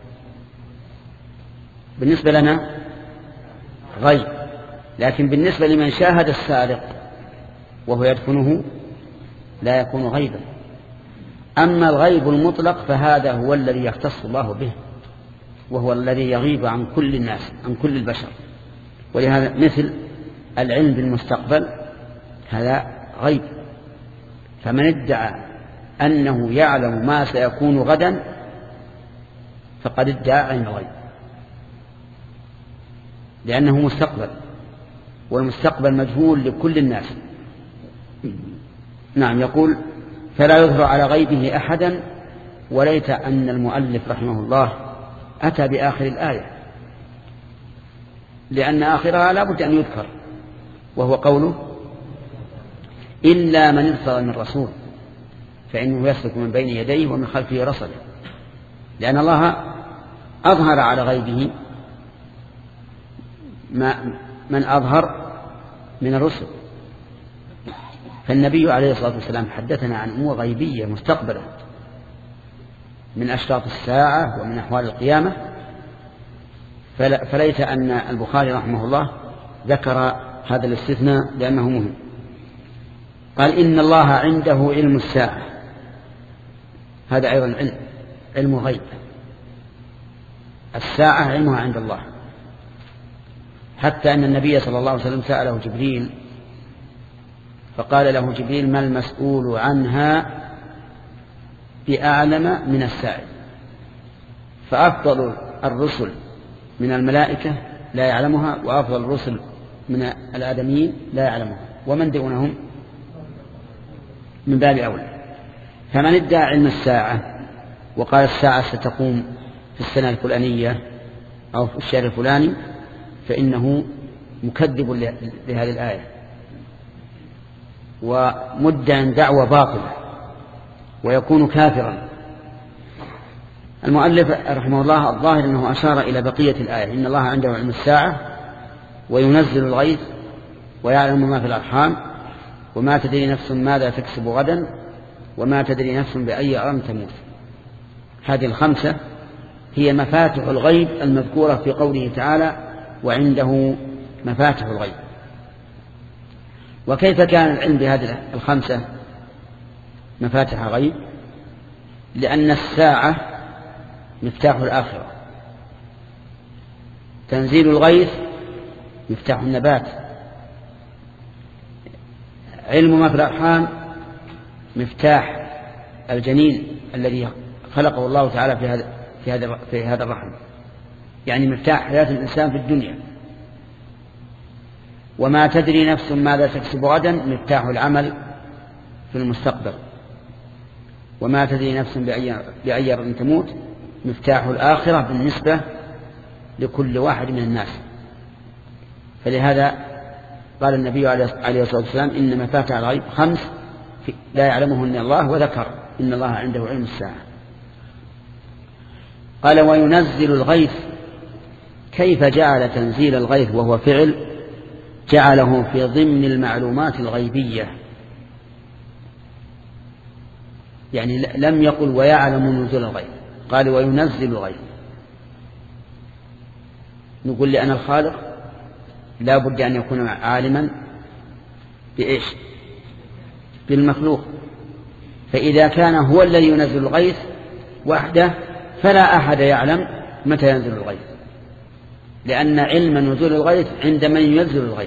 بالنسبة لنا غيب، لكن بالنسبة لمن شاهد السارق وهو يدفنه لا يكون غيبا. أما الغيب المطلق فهذا هو الذي يختص الله به، وهو الذي يغيب عن كل الناس، عن كل البشر. ولهذا مثل العلم بالمستقبل هذا غيب، فمن ادعى أنه يعلم ما سيكون غدا فقد ادعى علم الغيب، لأنه مستقبل، والمستقبل مجهول لكل الناس. نعم. يقول فلا يظهر على غيبه أحدا. وليت أن المؤلف رحمه الله أتى بآخر الآية، لأن آخرها لا بد أن يذكر، وهو قوله إلا من ارتضى من رسول فإنه يسلك من بين يديه ومن خلفه رصدا، لأن الله أظهر على غيبه ما من أظهر من الرسل. فالنبي عليه الصلاة والسلام حدثنا عن أمور غيبية مستقبلة من أشراط الساعة ومن أحوال القيامة، فليت أن البخاري رحمه الله ذكر هذا الاستثناء لأنه مهم. قال إن الله عنده علم الساعة، هذا أيضا علم علم غيب. الساعة علمها عند الله، حتى أن النبي صلى الله عليه وسلم سأله جبريل فقال له جبريل ما المسؤول عنها بأعلم من السائل. فأفضل الرسل من الملائكة لا يعلمها، وأفضل الرسل من الآدميين لا يعلمها، ومن دونهم من باب أولى. فمن ادعى علم الساعة وقال الساعة ستقوم في السنة الفلانية أو في الشهر الفلاني فإنه مكذب لهذه الآية ومدعي دعوة باطلة ويكون كافرا. المؤلف رحمه الله الظاهر أنه أشار إلى بقية الآية إن الله عنده علم الساعة وينزل الغيث ويعلم ما في الأرحام وما تدري نفس ماذا تكسب غدا وما تدري نفس بأي أرض تموت. هذه الخمسة هي مفاتح الغيب المذكورة في قوله تعالى وعنده مفاتح الغيب. وكيف كان العلم بهذه الخمسة مفاتح غيب؟ لأن الساعة مفتاح الآخرة، تنزيل الغيث مفتاح النبات، علم ما في الأرحام مفتاح الجنين الذي خلقه الله تعالى في هذا في هذا في هذا الرحم، يعني مفتاح حياة الإنسان في الدنيا. وما تدري نفس ماذا تكسب غدا مفتاح العمل في المستقبل. وما تدري نفس بأي بأي أرض تموت مفتاح الآخرة بالنسبة لكل واحد من الناس. فلهذا قال النبي عليه الصلاة والسلام إن مفاتح الغيب خمس لا يعلمهن الله، وذكر إن الله عنده علم الساعة. قال وينزل الغيث. كيف جعل تنزيل الغيث وهو فعل جعله في ضمن المعلومات الغيبية؟ يعني لم يقل ويعلم نزول الغيث، قال وينزل الغيث. نقول لأن الخالق لا بد أن يكون عالما بإيش؟ بالمخلوق. فإذا كان هو الذي ينزل الغيث وحده فلا أحد يعلم متى ينزل الغيث، لأن علم نزول الغيث عند من ينزل الغيث.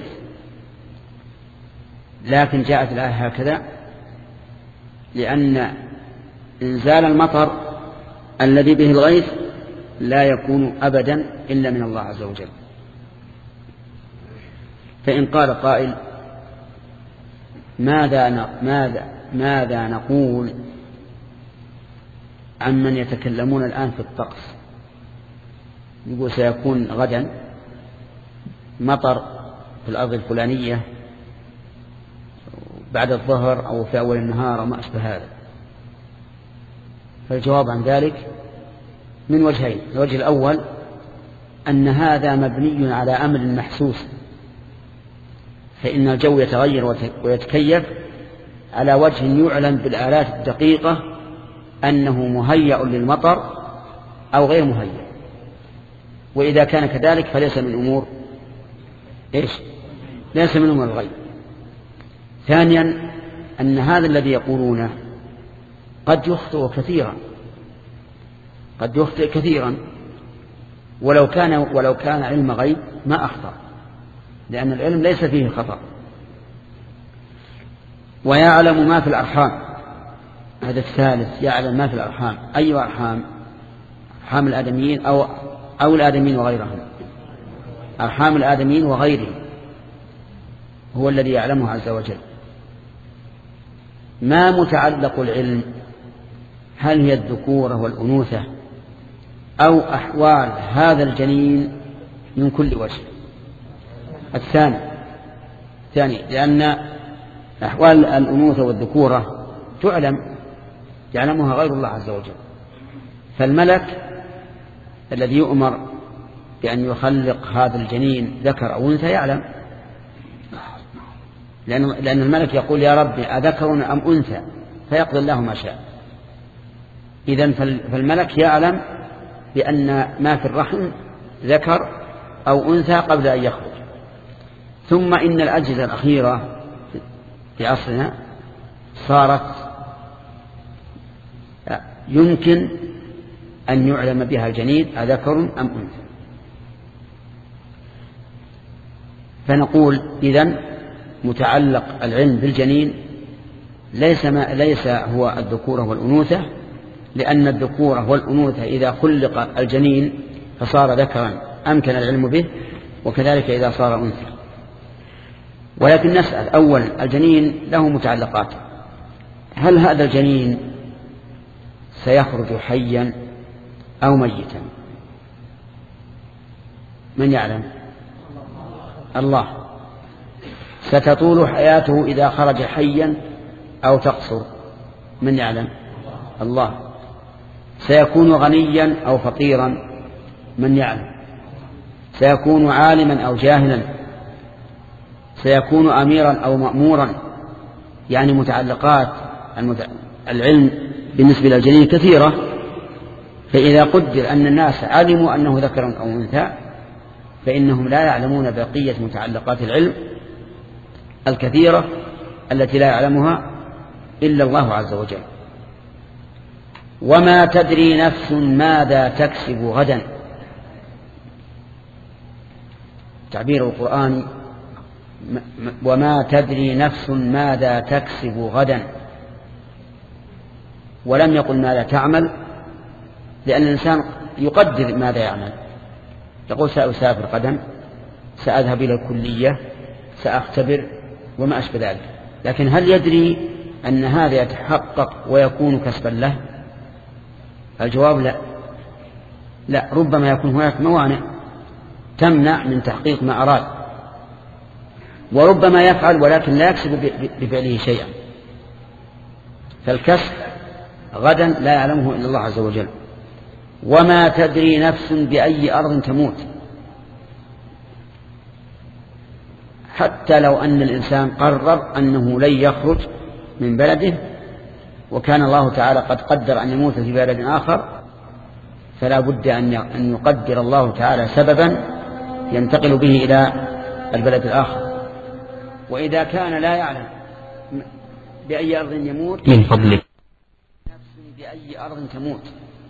لكن جاءت الآية هكذا لأن إنزال المطر الذي به الغيث لا يكون أبدا إلا من الله عز وجل. فإن قال قائل ماذا ماذا ماذا نقول عن من يتكلمون الآن في الطقس؟ يقول سيكون غدا مطر في الأرض الفلانية بعد الظهر أو في أول النهار أو ما أشبه هذا. فالجواب عن ذلك من وجهين. الوجه الأول أن هذا مبني على أمر محسوس فإن الجو يتغير ويتكيف على وجه يعلم بالآلات الدقيقة أنه مهيأ للمطر أو غير مهيأ. وإذا كان كذلك فليس من أمور إيش؟ ليس من أمور الغيب. ثانيا أن هذا الذي يقولونه قد يخطئ كثيرا، قد يخطئ كثيرا، ولو كان ولو كان علم غيب ما أخطأ، لأن العلم ليس فيه خطأ. ويعلم ما في الأرحام، هذا الثالث، يعلم ما في الأرحام. أي أرحام؟ أرحام الآدميين أو أو الآدميين وغيرهم. أرحام الآدميين وغيرهم هو الذي يعلمه عز وجل. ما متعلق العلم؟ هل هي الذكورة والأنوثة أو أحوال هذا الجنين من كل وجه؟ الثاني ثاني لأن أحوال الأنوثة والذكورة تعلم، يعلمها غير الله عز وجل. فالملك الذي يؤمر بأن يخلق هذا الجنين ذكر أو أنثى يعلم، لأن, لأن الملك يقول يا رب أذكر أم أنثى، فيقضي الله ما شاء. إذن فالملك يعلم بأن ما في الرحم ذكر أو أنثى قبل أن يخرج. ثم إن الأجهزة الأخيرة في عصرنا صارت يمكن أن يعلم بها الجنين أذكر أم أنثى. فنقول إذن متعلق العلم بالجنين ليس, ما ليس هو الذكورة والأنوثة، لأن الذكورة والأنوثة إذا خلق الجنين فصار ذكرا أمكن العلم به، وكذلك إذا صار أنثى. ولكن نسأل أولا، الجنين له متعلقات، هل هذا الجنين سيخرج حيا أو ميتا؟ من يعلم؟ الله. ستطول حياته إذا خرج حيا أو تقصر؟ من يعلم؟ الله. سيكون غنيا أو فقيرا؟ من يعلم؟ سيكون عالما أو جاهلا؟ سيكون أميرا أو مأمورا؟ يعني متعلقات العلم بالنسبة للجنين كثيرة. فإذا قدر أن الناس علموا أنه ذكر أو أنثى فإنهم لا يعلمون بقية متعلقات العلم الكثيرة التي لا يعلمها إلا الله عز وجل. وما تدري نفس ماذا تكسب غدا. تعبير القرآن وما تدري نفس ماذا تكسب غدا، ولم يقل ماذا تعمل، لأن الإنسان يقدر ماذا يعمل، يقول سأسافر غدا، سأذهب إلى الكلية، سأختبر وما أشبه ذلك. لكن هل يدري أن هذا يتحقق ويكون كسبا له؟ الجواب لا. لا، ربما يكون هناك موانع تمنع من تحقيق ما أراد، وربما يفعل ولكن لا يكسب بفعله شيئا. فالكسب غدا لا يعلمه إلا الله عز وجل. وما تدري نفس بأي أرض تموت. حتى لو أن الإنسان قرر أنه لن يخرج من بلده وكان الله تعالى قد قدر أن يموت في بلد آخر، فلا بد أن يقدر الله تعالى سببا ينتقل به إلى البلد الآخر. وإذا كان لا يعلم بأي أرض يموت من فضلك نفس بأي أرض تموت.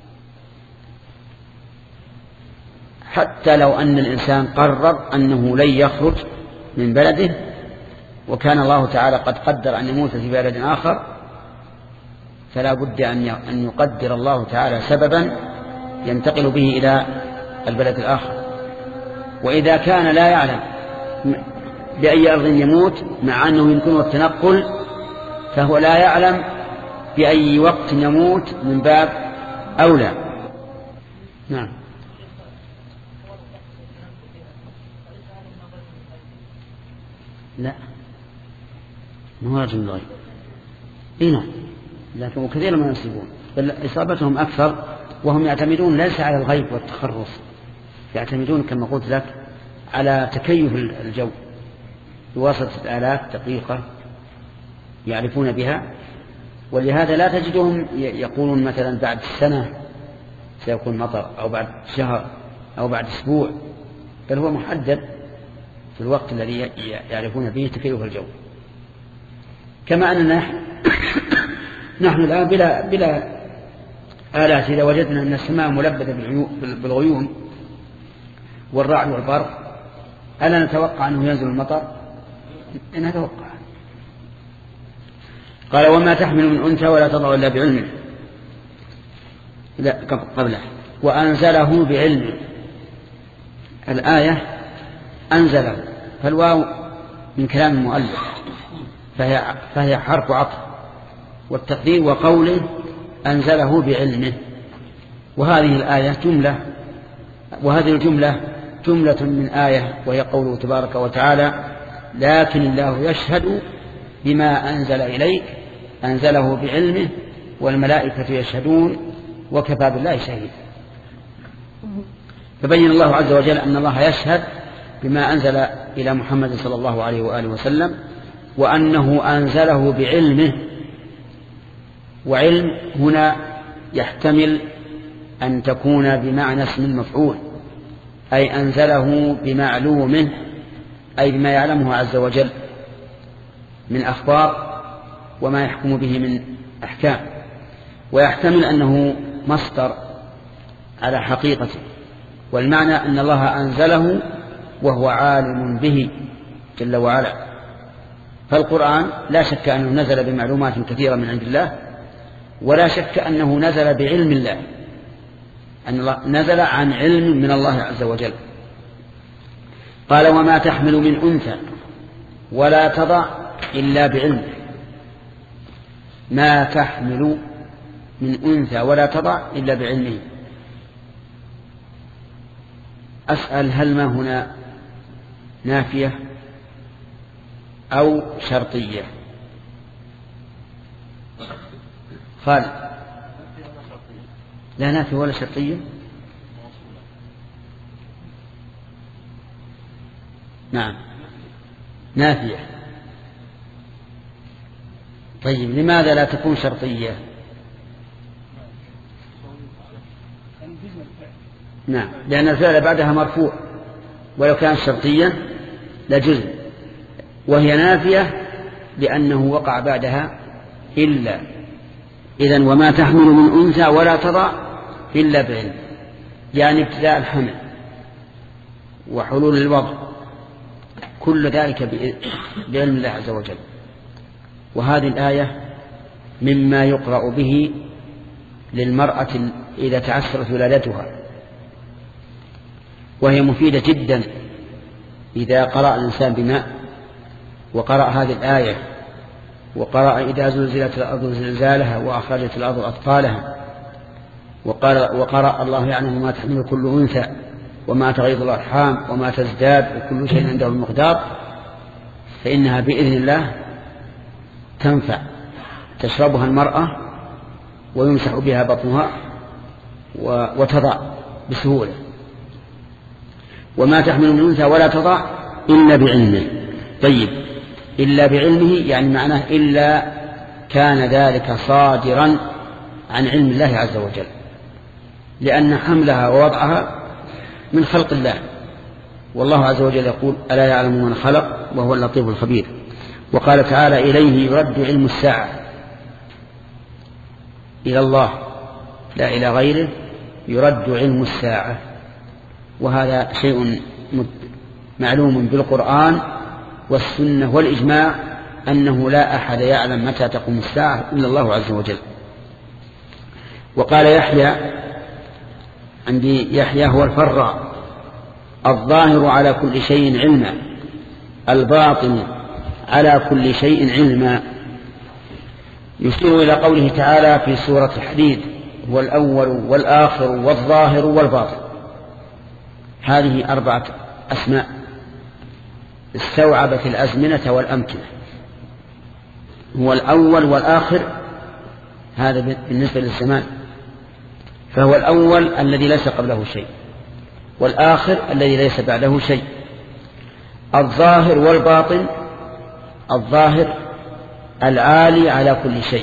حتى لو أن الإنسان قرر أنه لن يخرج من بلده وكان الله تعالى قد قدر أن يموت في بلد آخر، فلا بد أن يقدر الله تعالى سببا ينتقل به إلى البلد الآخر. وإذا كان لا يعلم بأي أرض يموت مع أنه يمكنه التنقل، فهو لا يعلم بأي وقت يموت من باب أولى. نعم. لا، ما هو رجل الغيب. إيه نعم، لكن وكثيرا ما يصيبون، بل إصابتهم أكثر، وهم يعتمدون ليس على الغيب والتخرص، يعتمدون كما قلت لك على تكيف الجو، بواسطة آلات دقيقة يعرفون بها، ولهذا لا تجدهم يقولون مثلا بعد سنة سيكون مطر أو بعد شهر أو بعد أسبوع، بل هو محدد في الوقت الذي يعرفون به تكيف الجو. كما أننا نحن الآن بلا, بلا آلات إذا وجدنا أن السماء ملبدة بالغيوم والرعد والبرق ألا نتوقع أنه ينزل المطر؟ نتوقع. قال وما تحمل من أنثى ولا تضع إلا بعلمه، لا قبله وأنزله بعلمه. الآية أنزله، فالواو من كلام المؤلف فهي, فهي حرف عطف، والتقدير وقوله أنزله بعلمه. وهذه الآية جملة، وهذه الجملة جملة من آية، وهي قوله تبارك وتعالى لكن الله يشهد بما أنزل إليك أنزله بعلمه والملائكة يشهدون وكفى بالله شهيدا. فبين الله عز وجل أن الله يشهد بما أنزل إلى محمد صلى الله عليه وآله وسلم، وأنه أنزله بعلمه. وعلم هنا يحتمل أن تكون بمعنى اسم المفعول، أي أنزله بمعلومه، أي بما يعلمه عز وجل من أخبار وما يحكم به من أحكام. ويحتمل أنه مصدر على حقيقته، والمعنى أن الله أنزله وهو عالم به جل وعلا. فالقرآن لا شك أنه نزل بمعلومات كثيرة من عند الله، ولا شك أنه نزل بعلم الله، أن الله نزل عن علم من الله عز وجل. قال وما تحمل من أنثى ولا تضع إلا بعلمه. ما تحمل من أنثى ولا تضع إلا بعلمه. أسأل هل ما هنا نافية أو شرطية؟ قال لا نافية ولا شرطية. نعم نافية. طيب لماذا لا تكون شرطية؟ نعم لأن الفعل بعدها مرفوع، ولو كانت شرطية لجزم، وهي نافية لأنه وقع بعدها إلا. إذن وما تحمل من أنثى ولا تضع إلا بعلم، يعني ابتداء الحمل وحلول الوضع كل ذلك بعلم الله عز وجل. وهذه الآية مما يقرأ به للمرأة إذا تعسرت ولادتها، وهي مفيدة جدا إذا قرأ الإنسان بماء وقرأ هذه الآية، وقرأ إذا زلزلت الأرض زلزالها وأخرجت الأرض أثقالها، وقرأ, وقرأ الله يعلم ما تحمل كل أنثى وما تغيض الأرحام وما تزداد وكل شيء عنده المقدار، فإنها بإذن الله تنفع. تشربها المرأة ويمسح بها بطنها وتضع بسهولة. وما تحمل من أنثى ولا تضع إلا بعلمه. طيب إلا بعلمه يعني معناه إلا كان ذلك صادرا عن علم الله عز وجل، لأن حملها ووضعها من خلق الله، والله عز وجل يقول ألا يعلم من خلق وهو اللطيف الخبير. وقال تعالى إليه يرد علم الساعة، إلى الله لا إلى غيره يرد علم الساعة. وهذا شيء معلوم بالقرآن والسنة والإجماع أنه لا أحد يعلم متى تقوم الساعة إلا الله عز وجل. وقال يحيى، عندي يحيى هو الفراء، الظاهر على كل شيء علما، الباطن على كل شيء علما. يشير إلى قوله تعالى في سورة الحديد هو الأول والآخر والظاهر والباطن. هذه أربعة أسماء استوعبت الأزمنة والأمكنة. هو الأول والآخر، هذا بالنسبة للزمان، فهو الأول الذي ليس قبله شيء، والآخر الذي ليس بعده شيء، الظاهر والباطن الظاهر العالي على كل شيء،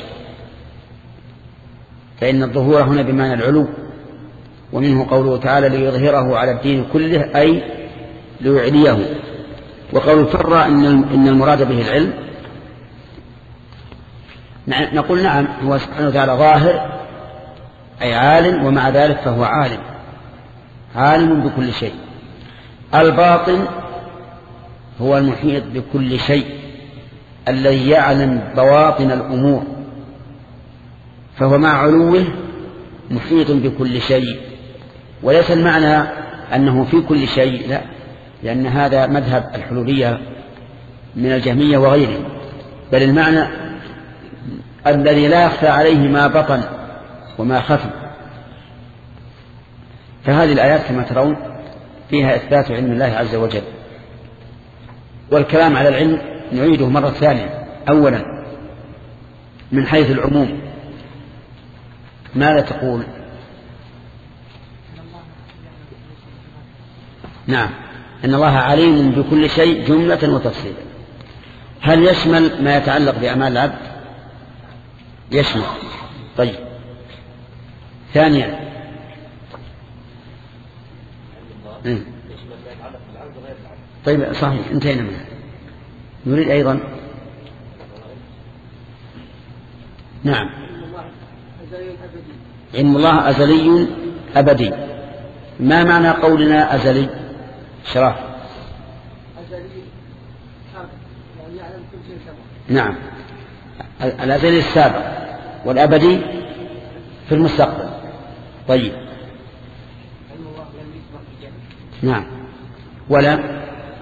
فإن الظهور هنا بمعنى العلو، ومنه قوله تعالى ليظهره على الدين كله أي ليعليه. وقول الفرة إن المراد به العلم، نقول نعم، هو سبحانه وتعالى ظاهر أي عالم، ومع ذلك فهو عالم عالم بكل شيء. الباطن هو المحيط بكل شيء الذي يعلم بواطن الأمور، فهو مع علوه محيط بكل شيء. وليس المعنى أنه في كل شيء، لا، لأن هذا مذهب الحلولية من الجهمية وغيرهم، بل المعنى الذي لا يخفى عليه ما بطن وما خفي. فهذه الآيات كما ترون فيها إثبات علم الله عز وجل. والكلام على العلم نعيده مرة ثانية. أولا من حيث العموم ماذا تقول؟ نعم، إن الله عليم بكل شيء جملة وتفصيلا. هل يشمل ما يتعلق بأعمال العبد؟ يشمل. طيب، ثانيا طيب صحيح، انتهينا منها. نريد أيضا نعم علم الله أزلي أبدي. ما معنى قولنا أزلي؟ شرح. نعم، الأزلي السابق، والأبدي في المستقبل. طيب، نعم، ولا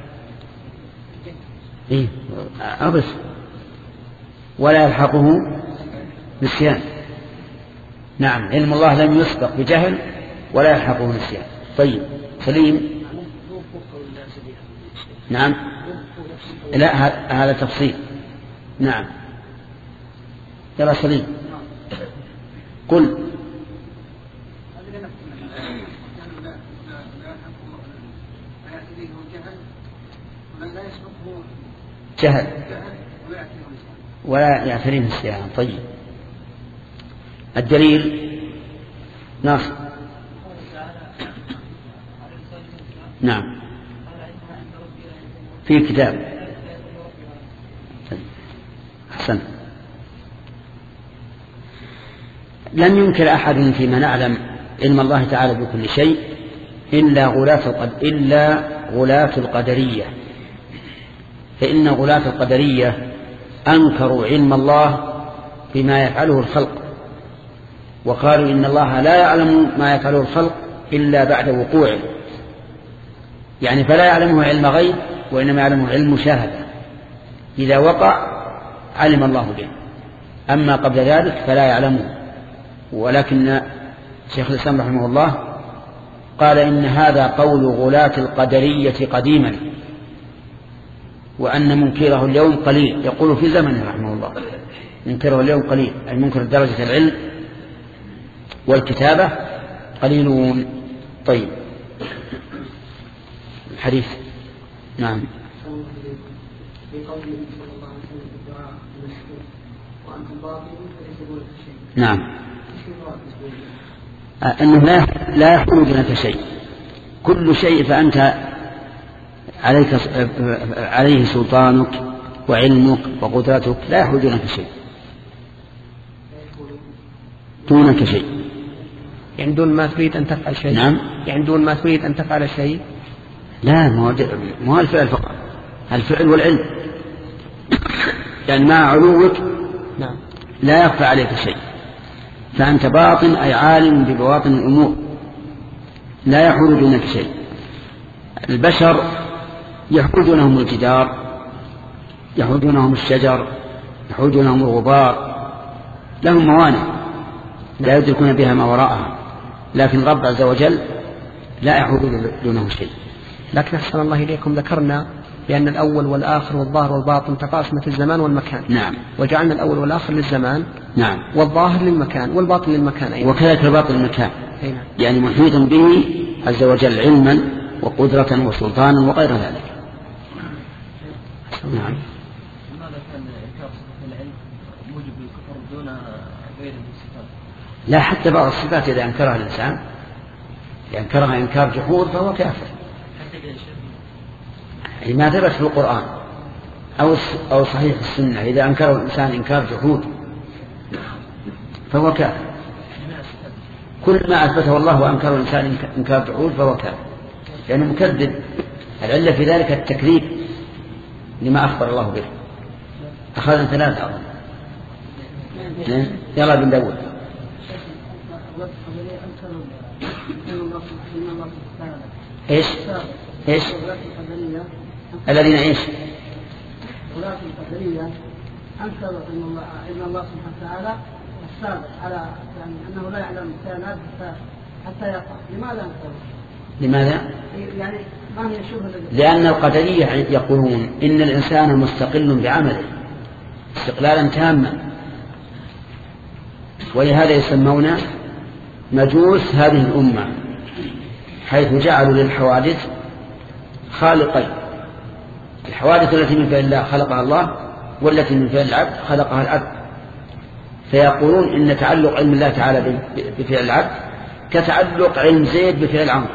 إيه أبس ولا يلحقه نسيان. نعم، علم الله لم يسبق بجهل ولا يلحقه نسيان. طيب، سليم. نعم، لا، هذا تفصيل. نعم، يلا سليم قل. جهل ولا يعتريه النسيان. طيب، الدليل ناصر. نعم، في كتاب. أحسن. لم ينكر أحد فيما نعلم علم الله تعالى بكل شيء إلا غلاة القد... إلا غلاة القدرية، فإن غلاة القدرية أنكروا علم الله بما يفعله الخلق، وقالوا إن الله لا يعلم ما يفعله الخلق إلا بعد وقوعه، يعني فلا يعلمه علم غيب، وإنما يعلمه علم مشاهدة. إذا وقع علم الله به، أما قبل ذلك فلا يعلمه. ولكن شيخ الإسلام رحمه الله قال إن هذا قول غلاة القدرية قديما، وأن منكره اليوم قليل. يقول في زمنه رحمه الله منكره اليوم قليل، أي منكر درجة العلم والكتابة قليلون. طيب، الحديث. نعم. نعم، أنه لا لا يحول دونك شيء، كل شيء فأنت عليك عليه سلطانك وعلمك وقدرتك، لا يحول دونك شيء. دونك شيء يعني دون ما تريد أن تفعل شيء. نعم، يعني دون ما تريد أن تفعل شيء. لا، ما هو الفعل فقط، الفعل والعلم. يعني مع علوك نعم لا يخفى عليك شيء، فأنت باطن أي عالم ببواطن الأمور، لا يحول دونك شيء. البشر يحول دونهم الجدار، يحول دونهم الشجر، يحول دونهم الغبار، لهم موانع لا يدركون بها ما وراءها، لكن رب عز وجل لا يحول دونه شيء. لكن أحسن الله إليكم ذكرنا بأن الأول والآخر والظاهر والباطن تقاسم في الزمان والمكان. نعم. وجعلنا الأول والآخر للزمان. نعم. والظاهر للمكان والباطن للمكان أيضا. وكذلك الباطن للمكان. نعم. يعني محيط به عز وجل علما وقدرة وسلطانا وغير ذلك. نعم. موجب الكفر دون غير الصفات؟ لا، حتى بعض الصفات إذا أنكرها الإنسان ينكرها إنكار جحود فهو كافر، ما ثبت في القرآن أو أو صحيح السنة. إذا أنكره الإنسان إنكار جحود فهو كافر. كل ما أثبته الله وأنكره الإنسان إنكار جحود فهو كافر، لأنه يعني مكذب. العلة في ذلك التكذيب لما أخبر الله به. أخذنا ثلاثة أظن. يلا بن داود. إيش إيش الذين إيش ولاة القدرية أنكروا أن الله إن الله سبحانه وتعالى السابق على يعني أنه لا يعلم الكائنات حتى يقع. لماذا أنكروا؟ لماذا؟ يعني ما هي شبهة؟ لأن القدرية يقولون إن الإنسان مستقل بعمله استقلالا تاما، ولهذا يسمون مجوس هذه الأمة، حيث جعلوا للحوادث خالقين، الحوادث التي من فعل الله خلقها الله، والتي من فعل العبد خلقها العبد. فيقولون إن تعلق علم الله تعالى بفعل العبد كتعلق علم زيد بفعل عمرو.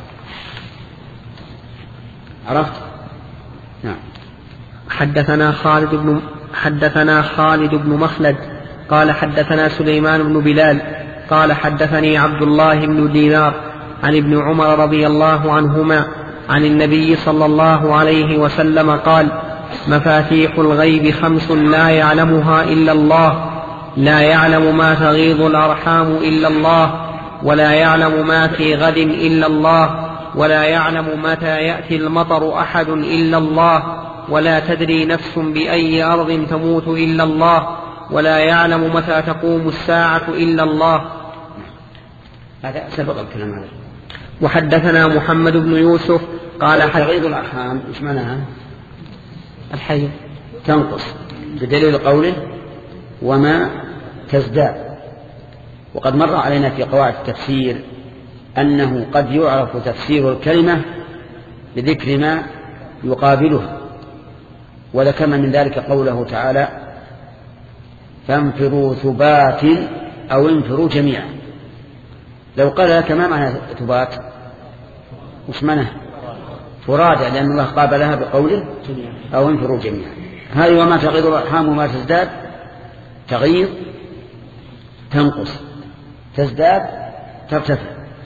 عرفت؟ نعم. حدثنا خالد بن حدثنا خالد بن مخلد قال حدثنا سليمان بن بلال قال حدثني عبد الله بن دينار عن ابن عمر رضي الله عنهما عن النبي صلى الله عليه وسلم قال: مفاتيح الغيب خمس لا يعلمها إلا الله، لا يعلم ما تغيض الأرحام إلا الله، ولا يعلم ما في غد إلا الله، ولا يعلم متى يأتي المطر أحد إلا الله، ولا تدري نفس بأي أرض تموت إلا الله، ولا يعلم متى تقوم الساعة إلا الله. هذا سبق الكلام عليه. وحدثنا محمد بن يوسف قال: تغيض الأرحام إيش معناها؟ الحي تنقص، بدليل قوله وما تزداد. وقد مر علينا في قواعد التفسير أنه قد يعرف تفسير الكلمة بذكر ما يقابلها، وذكرنا من ذلك قوله تعالى: فانفروا ثبات أو انفروا جميعا. لو قال لك ما معنى ثبات وش معنى فرادى، لأن الله قابلها بقوله أو انفروا جميعا. هذه وما تغيض الأرحام وما تزداد، تغيض تنقص، تزداد ترتفع.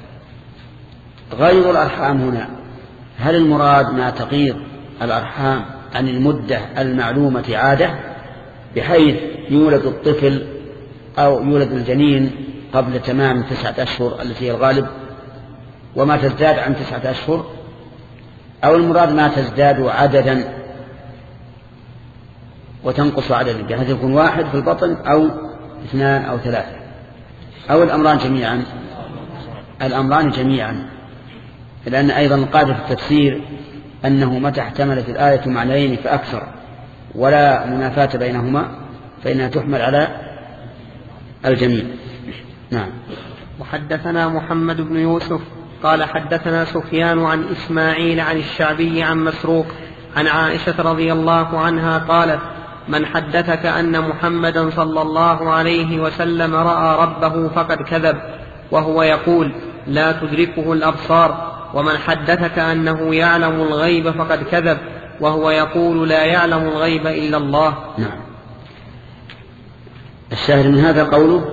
غيض الأرحام هنا هل المراد ما تغيض الأرحام عن المدة المعلومة عادة، بحيث يولد الطفل أو يولد الجنين قبل تمام تسعة أشهر التي هي الغالب، وما تزداد عن تسعة أشهر، أو المراد ما تزداد عددا وتنقص عددا، بحيث يكون واحد في البطن أو اثنان أو ثلاثة، أو الأمران جميعا؟ الأمران جميعا، لأن أيضا القاعدة في التفسير أنه متى احتملت الآية معنيين فأكثر ولا منافاة بينهما فإنها تحمل على الجميع. نعم. وحدثنا محمد بن يوسف قال حدثنا سفيان عن إسماعيل عن الشعبي عن مسروق عن عائشة رضي الله عنها قالت: من حدثك أن محمدا صلى الله عليه وسلم رأى ربه فقد كذب، وهو يقول لا تدركه الأبصار. ومن حدثك أنه يعلم الغيب فقد كذب، وهو يقول لا يعلم الغيب إلا الله. نعم. الشاهد من هذا قوله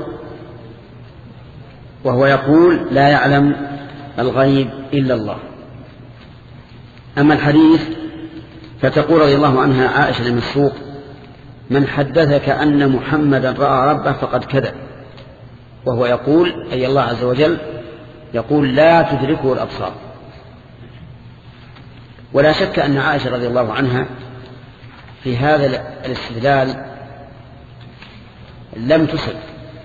وهو يقول لا يعلم الغيب إلا الله. أما الحديث فتقول رضي الله عنها عائشة المسروق: من حدثك أن محمدا رأى ربه فقد كذب، وهو يقول أي الله عز وجل يقول لا تدركه الأبصار. ولا شك أن عائشة رضي الله عنها في هذا الاستدلال لم تسب،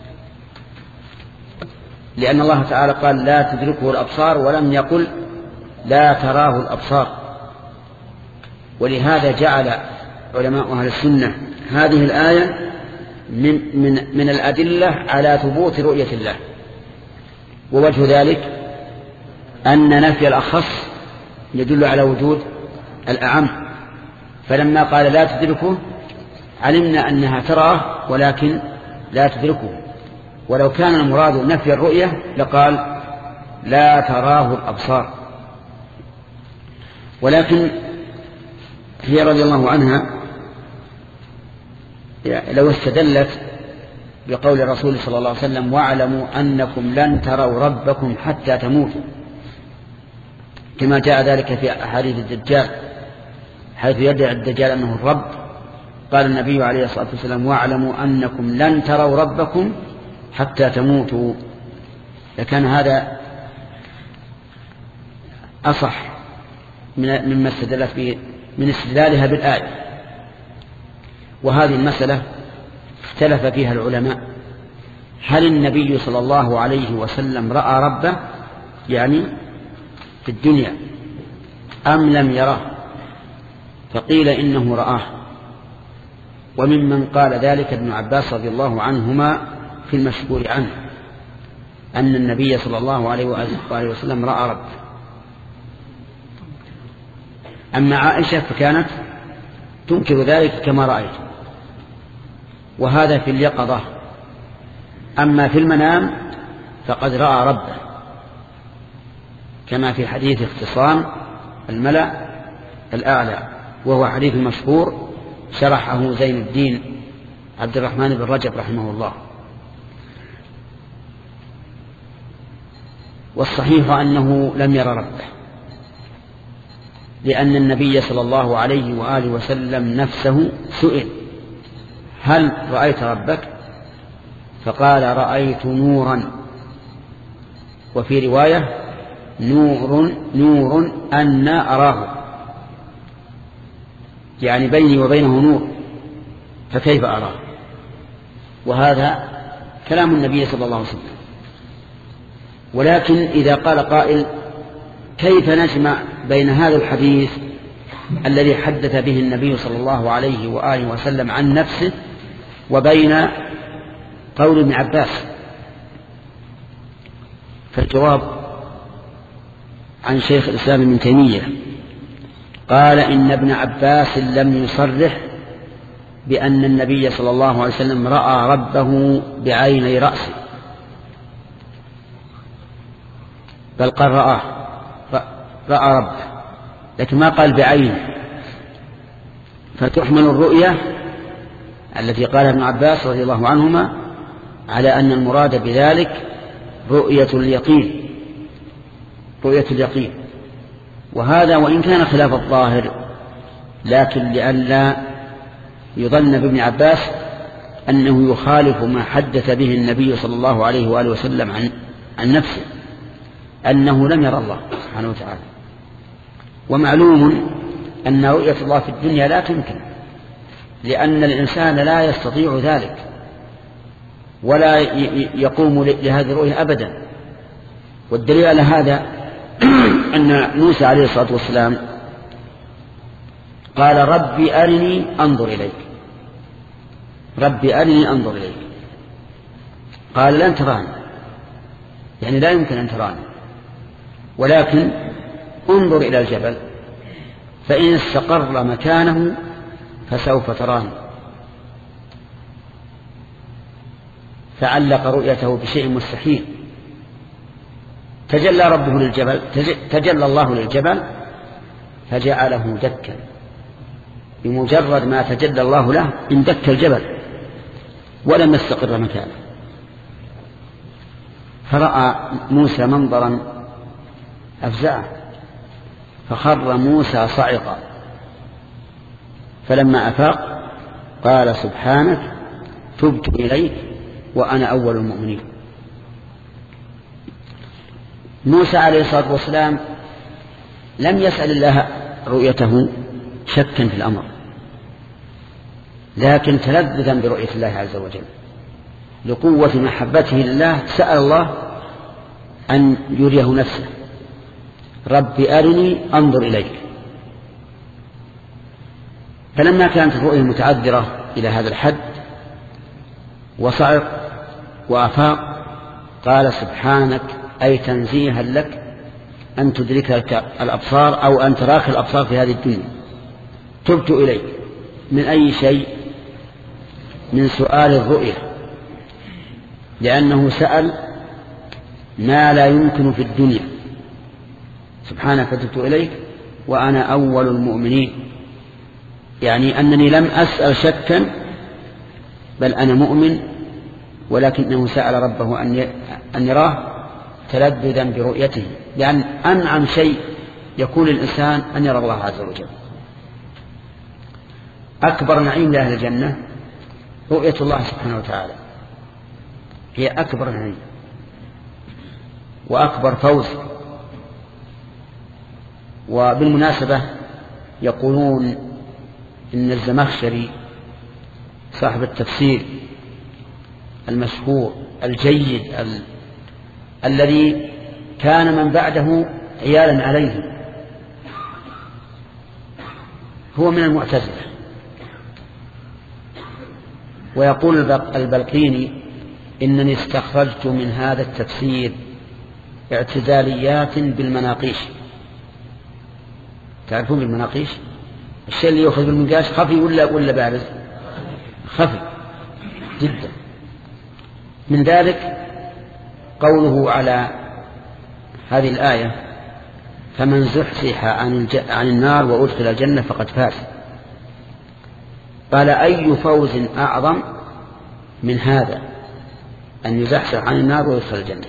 لأن الله تعالى قال لا تدركه الأبصار ولم يقل لا تراه الأبصار. ولهذا جعل علماء أهل السنة هذه الآية من, من, من الأدلة على ثبوت رؤية الله. ووجه ذلك أن نفي الأخص يدل على وجود الأعم، فلما قال لا تدركه علمنا أنها تراه ولكن لا تدركه، ولو كان المراد نفي الرؤية لقال لا تراه الأبصار. ولكن هي رضي الله عنها لو استدلت بقول الرسول صلى الله عليه وسلم واعلموا أنكم لن تروا ربكم حتى تموتوا، كما جاء ذلك في أحاديث الدجال حيث يدعي الدجال أنه الرب، قال النبي عليه الصلاة والسلام واعلموا أنكم لن تروا ربكم حتى تموتوا، لكان هذا أصح مما استدلت به من استدلالها بالآية. وهذه المسألة اختلف فيها العلماء، هل النبي صلى الله عليه وسلم رأى ربه يعني في الدنيا أم لم يره؟ فقيل إنه رآه، وممن قال ذلك ابن عباس رضي الله عنهما في المشهور عنه أن النبي صلى الله عليه وآله وسلم رأى ربه. أما عائشة فكانت تنكر ذلك كما رأيت، وهذا في اليقظة. أما في المنام فقد رأى ربه كما في حديث اختصام الملأ الأعلى، وهو حديث مشهور شرحه زين الدين عبد الرحمن بن رجب رحمه الله. والصحيح أنه لم ير ربه، لأن النبي صلى الله عليه وآله وسلم نفسه سئل هل رأيت ربك؟ فقال رأيت نورا، وفي رواية نور نور أنا أراه، يعني بيني وبينه نور فكيف أراه؟ وهذا كلام النبي صلى الله عليه وسلم. ولكن إذا قال قائل كيف نجمع بين هذا الحديث الذي حدث به النبي صلى الله عليه وآله وسلم عن نفسه وبين قول ابن عباس؟ فالجواب عن شيخ الإسلام ابن تيمية قال إن ابن عباس لم يصرح بأن النبي صلى الله عليه وسلم رأى ربه بعيني رأسه، بل قال رآه رأى ربه، لكن ما قال بعينه. فتحمل الرؤية التي قالها ابن عباس رضي الله عنهما على أن المراد بذلك رؤية اليقين، رؤية اليقين. وهذا وإن كان خلاف الظاهر، لكن لئلا يظن بابن عباس أنه يخالف ما حدث به النبي صلى الله عليه وآله وسلم عن, عن نفسه أنه لم يرى الله سبحانه وتعالى. ومعلوم أن رؤية الله في الدنيا لا تمكن، لأن الإنسان لا يستطيع ذلك ولا يقوم لهذه الرؤية أبدا. والدليل على هذا أن موسى عليه الصلاة والسلام قال ربي أرني أنظر إليك، ربي أرني أنظر إليك. قال لن تراني، يعني لا يمكن أن تراني، ولكن انظر إلى الجبل فإن استقر مكانه فسوف تراني. فعلق رؤيته بشيء مستحيل. تجلى ربه للجبل، تجلى الله للجبل فجعله دكا، بمجرد ما تجلى الله له اندك الجبل ولم يستقر مكانه. فرأى موسى منظرا أفزعه، فخر موسى صعقا، فلما أفاق قال سبحانك تبت إليك وأنا أول المؤمنين. موسى عليه الصلاة والسلام لم يسأل الله رؤيته شكا في الأمر، لكن تلذذا برؤية الله عز وجل لقوة محبته لله سأل الله أن يريه نفسه، ربي أرني أنظر إليك. فلما كانت الرؤية متعذرة إلى هذا الحد وصعق وأفاق قال سبحانك، أي تنزيها لك أن تدركك الأبصار أو أن تراك الأبصار في هذه الدنيا. تبت إليك من أي شيء؟ من سؤال الرؤية، لأنه سأل ما لا يمكن في الدنيا. سبحانك فتبت إليك وأنا أول المؤمنين، يعني أنني لم أسأل شكا بل أنا مؤمن، ولكنه سأل ربه أن يراه تلذذا برؤيته، لأن أنعم شيء يكون الإنسان أن يرى الله عز وجل. أكبر نعيم لأهل الجنة رؤية الله سبحانه وتعالى، هي أكبر نعيم وأكبر فوز. وبالمناسبة يقولون إن الزمخشري صاحب التفسير المشهور الجيد ال... الذي كان من بعده عيالا عليه هو من المعتزلة، ويقول البلقيني إنني استخرجت من هذا التفسير اعتزاليات بالمناقيش. تعرفون بالمناقيش الشيء اللي يأخذ بالمنقاش خفي ولا ولا بارز؟ خفي جدا. من ذلك قوله على هذه الآية فمن زحزح عن, عن النار وأدخل الجنة فقد فاز. قال أي فوز أعظم من هذا أن يزحزح عن النار ويدخل الجنة؟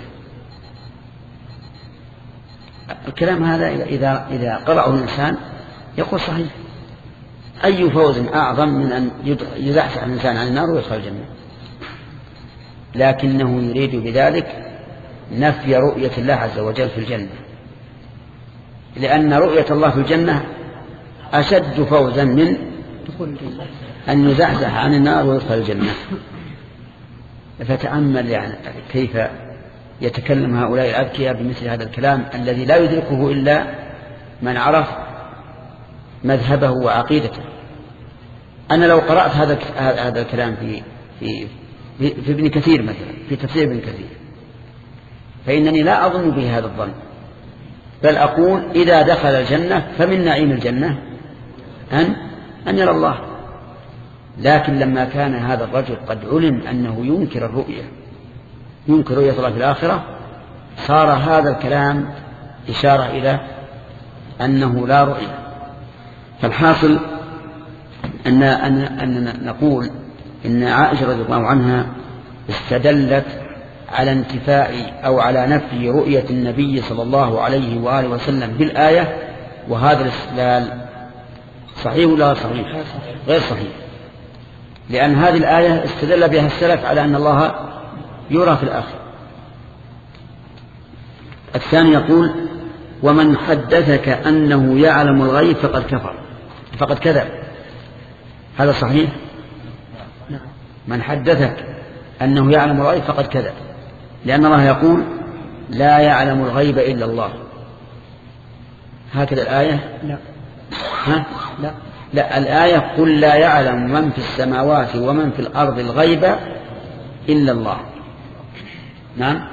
الكلام هذا إذا, إذا قرأه الإنسان يقول صحيح، أي فوز أعظم من أن يزحزح الإنسان عن النار ويدخل الجنة؟ لكنه يريد بذلك نفي رؤية الله عز وجل في الجنة، لأن رؤية الله في الجنة أشد فوزا من أن يزحزح عن النار ويدخل الجنة. فتأمل يعني كيف يتكلم هؤلاء الأذكياء بمثل هذا الكلام الذي لا يدركه إلا من عرف مذهبه وعقيدته. أنا لو قرأت هذا هذا الكلام في في في ابن كثير مثلا، في تفسير ابن كثير، فإنني لا أظن به هذا الظن، بل أقول إذا دخل الجنة فمن نعيم الجنة أن أن يرى الله. لكن لما كان هذا الرجل قد علم أنه ينكر الرؤية، ينكر رؤية الله في الآخرة، صار هذا الكلام إشارة إلى أنه لا رؤية. فالحاصل أن أننا نقول إن عائشة رضي الله عنها استدلت على انتفاء أو على نفي رؤية النبي صلى الله عليه وآله وسلم بالآية، وهذا الاستدلال صحيح ولا صحيح؟ غير صحيح، لأن هذه الآية استدل بها السلف على أن الله يرى في الآخرة. الثاني يقول ومن حدثك أنه يعلم الغيب فقد كفر فقد كذب. هذا صحيح؟ من حدثك أنه يعلم الغيب فقد كذب، لأن الله يقول لا يعلم الغيب إلا الله. هكذا الآية؟ لا. ها؟ لا. لا، الآية قل لا يعلم من في السماوات ومن في الأرض الغيب إلا الله. نعم.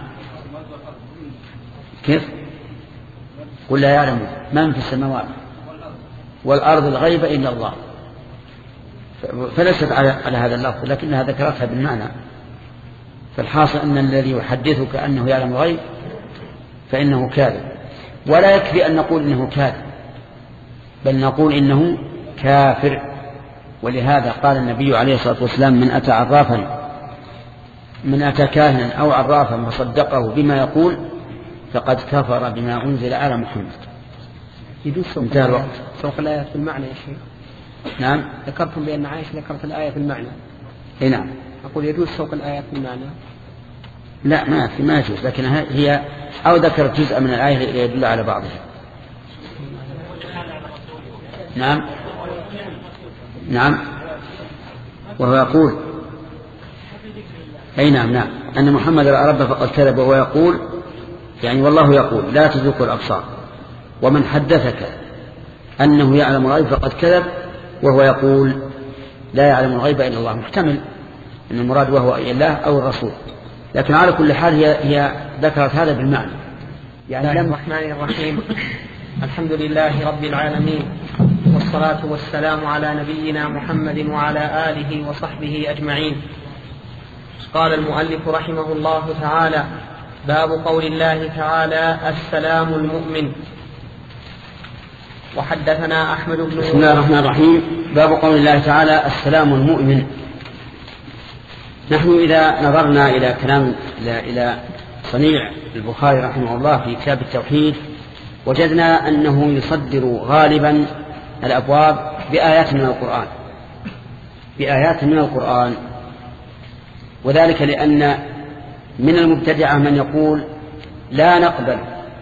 كيف؟ قل لا يعلم من في السماوات والأرض الغيب إلا الله، فليست على, على هذا اللفظ، لكنها ذكرتها بالمعنى. فالحاصل أن الذي يحدثك أنه يعلم الغيب فإنه كاذب، ولا يكفي أن نقول إنه كاذب، بل نقول إنه كافر. ولهذا قال النبي عليه الصلاة والسلام من أتى عرافا من أتى كاهنا أو عرافا فصدقه بما يقول فقد كفر بما أنزل على محمد. يجوز سوق الآية في المعنى يا شيخ؟ نعم. ذكرتم بأن عائشة ذكرت الآية في المعنى. اي نعم. أقول يجوز سوق الآية في المعنى؟ لا، ما في ما يجوز، لكن هي أو ذكرت جزء من الآية يدل على بعضها. نعم نعم. وهو يقول أي نعم نعم أن محمد رأى ربه فقد كذب، وهو يقول يعني والله يقول لا تدركوا الأبصار. ومن حدثك أنه يعلم الغيب فقد كذب، وهو يقول لا يعلم الغيب إلا الله. محتمل أن المراد وهو الله أو الرسول، لكن على كل حال هي, هي ذكرت هذا بالمعنى. يعني الرحمن الرحيم. الحمد لله رب العالمين، والصلاة والصلاة والسلام على نبينا محمد وعلى آله وصحبه أجمعين. قال المؤلف رحمه الله تعالى: باب قول الله تعالى: السلام المؤمن. وحدثنا أحمد بن بسم الله الرحمن الرحيم. باب قول الله تعالى: السلام المؤمن. نحن إذا نظرنا إلى كلام إلى صنيع البخاري رحمه الله في كتاب التوحيد وجدنا أنه يصدر غالبا الأبواب بآيات من القرآن بآيات من القرآن وذلك لأن من المبتدعة من يقول لا نقبل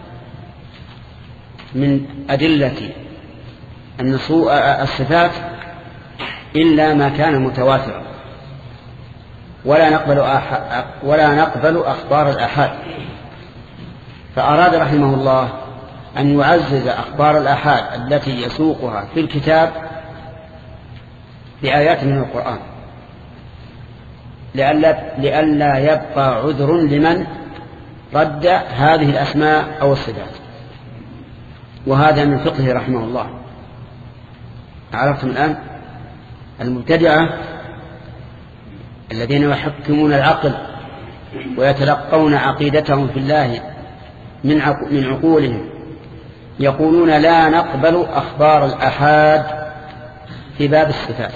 من أدلة الصفات إلا ما كان متواترا، ولا نقبل ولا نقبل أخبار الآحاد. فأراد رحمه الله أن يعزز أخبار الآحاد التي يسوقها في الكتاب بآيات من القرآن لئلا, لئلا يبقى عذر لمن رد هذه الأسماء أو الصفات. وهذا من فقهه رحمه الله. عرفتم الآن المبتدعة الذين يحكمون العقل ويتلقون عقيدتهم في الله من عقولهم يقولون لا نقبل أخبار الآحاد في باب الصفات،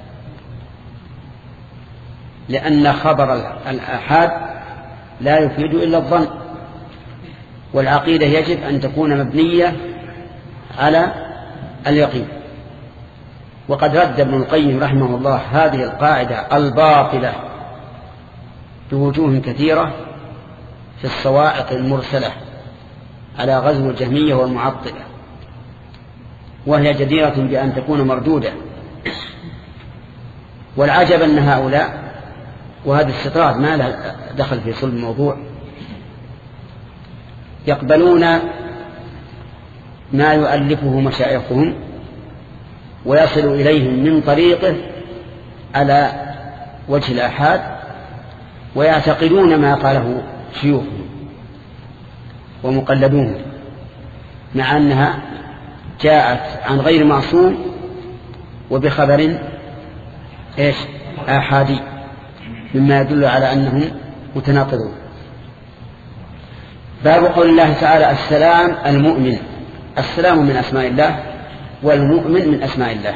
لأن خبر الآحاد لا يفيد إلا الظن، والعقيدة يجب أن تكون مبنية على اليقين. وقد رد ابن القيم رحمه الله هذه القاعدة الباطلة بوجوه كثيرة في الصواعق المرسلة على غزو الجهمية والمعطلة، وهي جديرة بأن تكون مردودة. والعجب أن هؤلاء، وهذا استطراد ما له دخل في صلب الموضوع، يقبلون ما يؤلفه مشايخهم ويصل إليهم من طريقه على وجه الآحاد، ويعتقدون ما قاله شيوخهم ومقلدون، مع أنها جاءت عن غير معصوم وبخبر إيش آحادي، مما يدل على أنهم متناقضون. باب قول الله تعالى: السلام المؤمن. السلام من أسماء الله، والمؤمن من أسماء الله.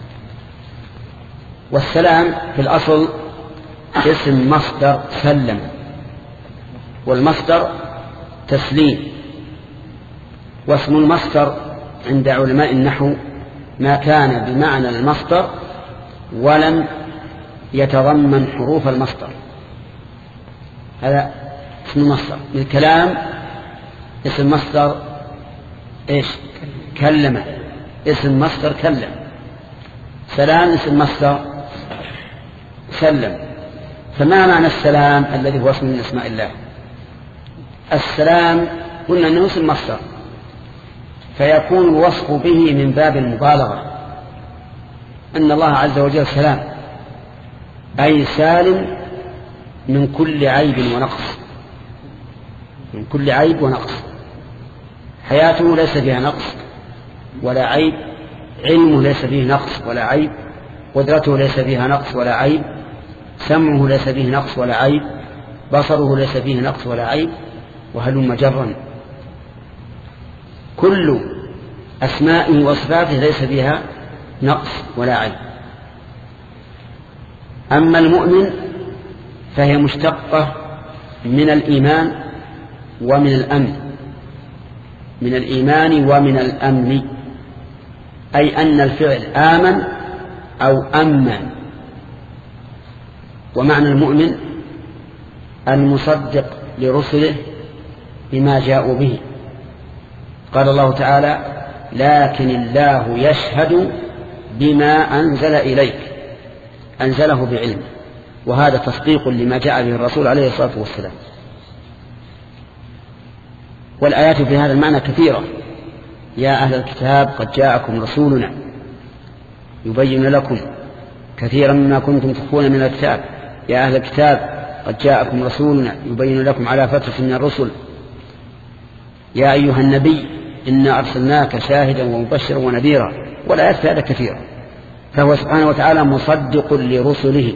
والسلام في الأصل اسم مصدر سلم، والمصدر تسليم. واسم المصدر عند علماء النحو ما كان بمعنى المصدر ولم يتضمن حروف المصدر، هذا اسم المصدر. الكلام اسم مصدر ايش؟ كلمة، اسم مصدر كلم. سلام اسم مصدر سلم. فما معنى السلام الذي هو اسم من اسماء الله؟ السلام قلنا أنه اسم مصدر، فيكون الوصف به من باب المبالغة، أن الله عز وجل سلام، أي سالم من كل عيب ونقص، من كل عيب ونقص. حياته ليس فيها نقص ولا عيب، علمه ليس فيه نقص ولا عيب، قدرته ليس فيها نقص ولا عيب، سمعه ليس فيه نقص ولا عيب، بصره ليس فيه نقص ولا عيب، وهلم جرا. كل أسمائه وصفاته ليس فيها نقص ولا عيب. أما المؤمن فهي مشتقة من الإيمان ومن الأمن، من الإيمان ومن الأمن، أي أن الفعل آمن أو أمن. ومعنى المؤمن المصدق لرسله بما جاءوا به. قال الله تعالى: لكن الله يشهد بما أنزل إليك، أنزله بعلم، وهذا تصديق لما جاء به الرسول عليه الصلاة والسلام. والآيات في هذا المعنى كثيرة. يا أهل الكتاب قد جاءكم رسولنا يبين لكم كثيرا مما كنتم تخفون من الكتاب. يا أهل الكتاب قد جاءكم رسولنا يبين لكم على فترة من الرسل. يا أيها النبي إنا أرسلناك شاهدا ومبشرا ونذيرا. والآيات في هذا كثيرة. فهو سبحانه وتعالى مصدق لرسله.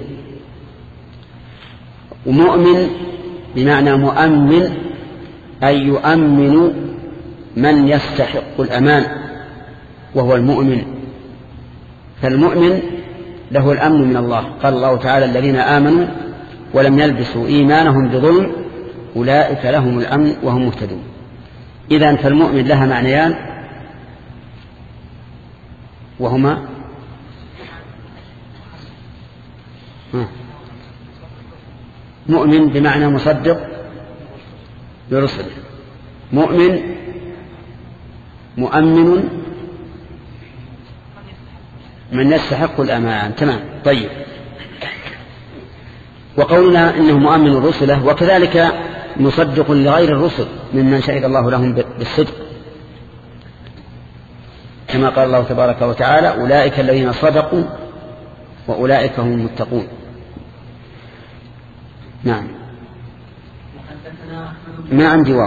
ومؤمن بمعنى مؤمن، أي يؤمن من يستحق الأمان وهو المؤمن. فالمؤمن له الأمن من الله. قال الله تعالى: الذين آمنوا ولم يلبسوا إيمانهم بظلم أولئك لهم الأمن وهم مهتدون. إذن فالمؤمن لها معنيان، وهما مؤمن بمعنى مصدق لرسله، مؤمن مؤمن من يستحق الأمان. تمام. طيب. وقولنا إنه مؤمن رسله، وكذلك مصدق لغير الرسل ممن شهد الله لهم بالصدق، كما قال الله تبارك وتعالى: أولئك الذين صدقوا وأولئك هم المتقون. نعم. ما عندي واو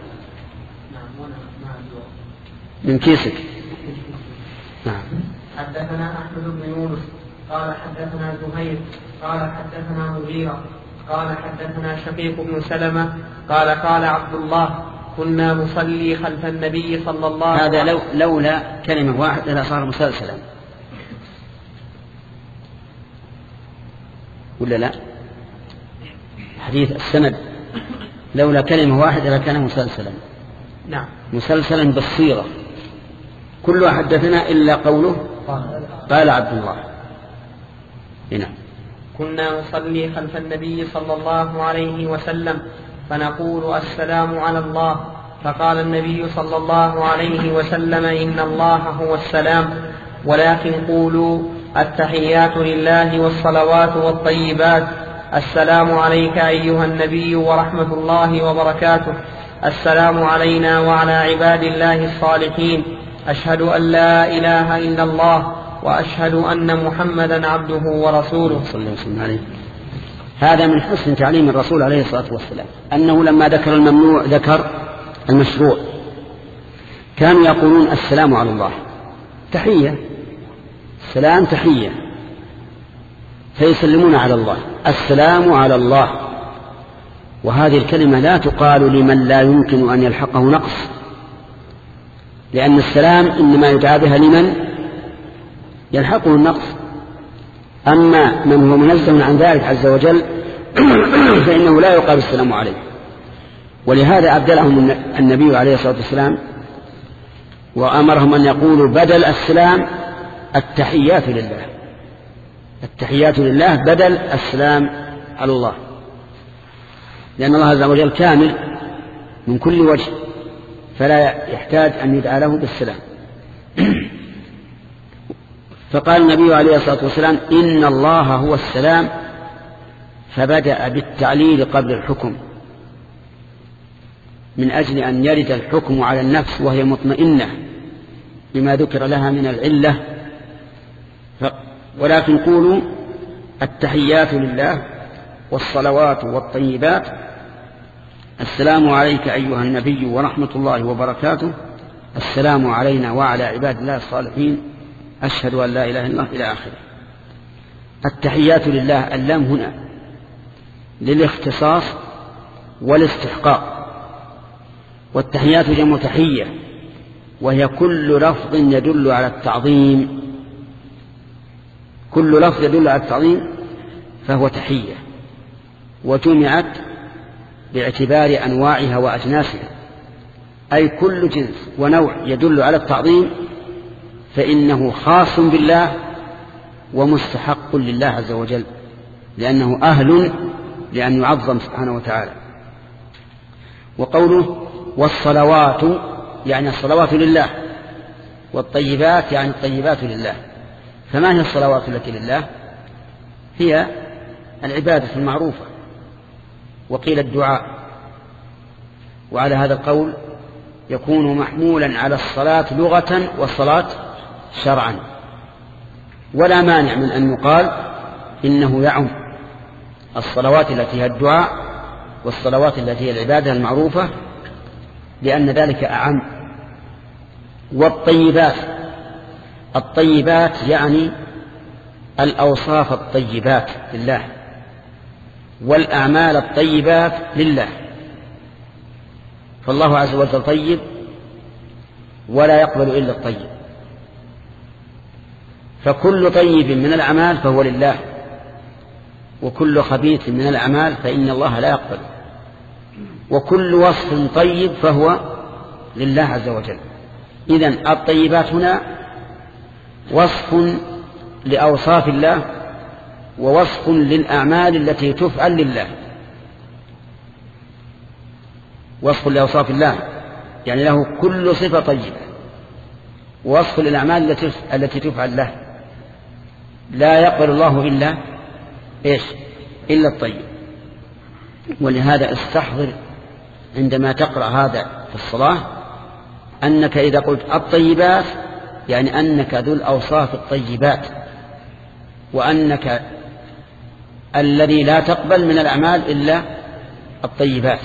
من كيسك. نعم. حدثنا أحمد بن يونس قال حدثنا زهير قال حدثنا مغيرة قال حدثنا شقيق بن سلمة قال قال عبد الله: كنا نصلي خلف النبي صلى الله عليه وسلم. هذا لو لولا كلمة واحدة لا صار مسلسلا، ولا لا؟ حديث السند لولا كلمة واحدة لكان مسلسلا. نعم. مسلسلا بالصيغة، كل حدثنا إلا قوله قال عبد الله. هنا كنا نصلي خلف النبي صلى الله عليه وسلم فنقول: السلام على الله. فقال النبي صلى الله عليه وسلم: إن الله هو السلام، ولكن قولوا: التحيات لله والصلوات والطيبات. السلام عليك أيها النبي ورحمة الله وبركاته. السلام علينا وعلى عباد الله الصالحين. أشهد أن لا إله إلا الله وأشهد أن محمدا عبده ورسوله. صلى الله عليه وسلم عليه. هذا من حسن تعليم الرسول عليه الصلاة والسلام، أنه لما ذكر الممنوع ذكر المشروع. كانوا يقولون: السلام على الله، تحية، السلام تحية، فيسلمون على الله، السلام على الله. وهذه الكلمة لا تقال لمن لا يمكن أن يلحقه نقص، لأن السلام إنما يدعى بها لمن يلحقه النقص. أما من هو منزه عن ذلك عز وجل فإنه لا يقال السلام عليه. ولهذا أبدلهم النبي عليه الصلاة والسلام وأمرهم أن يقولوا بدل السلام التحيات لله، التحيات لله بدل السلام على الله، لأن الله عز وجل كامل من كل وجه، فلا يحتاج أن يدعى له بالسلام. فقال النبي عليه الصلاة والسلام: إن الله هو السلام، فبدأ بالتعليل قبل الحكم، من أجل أن يرد الحكم على النفس وهي مطمئنة بما ذكر لها من العلة. ولكن قولوا: التحيات لله والصلوات والطيبات. السلام عليك أيها النبي ورحمة الله وبركاته. السلام علينا وعلى عباد الله الصالحين. أشهد أن لا إله إلا الله إلى آخره. التحيات لله، اللام هنا للاختصاص والاستحقاق. والتحيات جمع تحية، وهي كل لفظ يدل على التعظيم، كل لفظ يدل على التعظيم فهو تحية، وجمعت باعتبار أنواعها وأجناسها، أي كل جنس ونوع يدل على التعظيم فإنه خاص بالله ومستحق لله عز وجل، لأنه أهل لأن يعظم سبحانه وتعالى. وقوله: والصلوات يعني الصلوات لله، والطيبات يعني الطيبات لله. فما هي الصلوات التي لله؟ هي العبادة المعروفة، وقيل الدعاء. وعلى هذا القول يكون محمولا على الصلاة لغة والصلاة شرعا، ولا مانع من أن يقال إنه يعم الصلوات التي هي الدعاء والصلوات التي هي العبادة المعروفة، لأن ذلك أعم. والطيبات، الطيبات يعني الأوصاف الطيبات لله، والأعمال الطيبات لله. فالله عز وجل طيب ولا يقبل إلا الطيب، فكل طيب من الأعمال فهو لله، وكل خبيث من الأعمال فإن الله لا يقبل، وكل وصف طيب فهو لله عز وجل. إذن الطيبات هنا وصف لأوصاف الله ووصف للأعمال التي تفعل لله. وصف لأوصاف الله يعني له كل صفة طيبة، ووصف للأعمال التي تفعل له. لا يقبل الله إلا إيش؟ إلا الطيب. ولهذا استحضر عندما تقرأ هذا في الصلاة أنك إذا قلت الطيبات يعني أنك ذو الأوصاف الطيبات، وأنك الذي لا تقبل من الأعمال إلا الطيبات.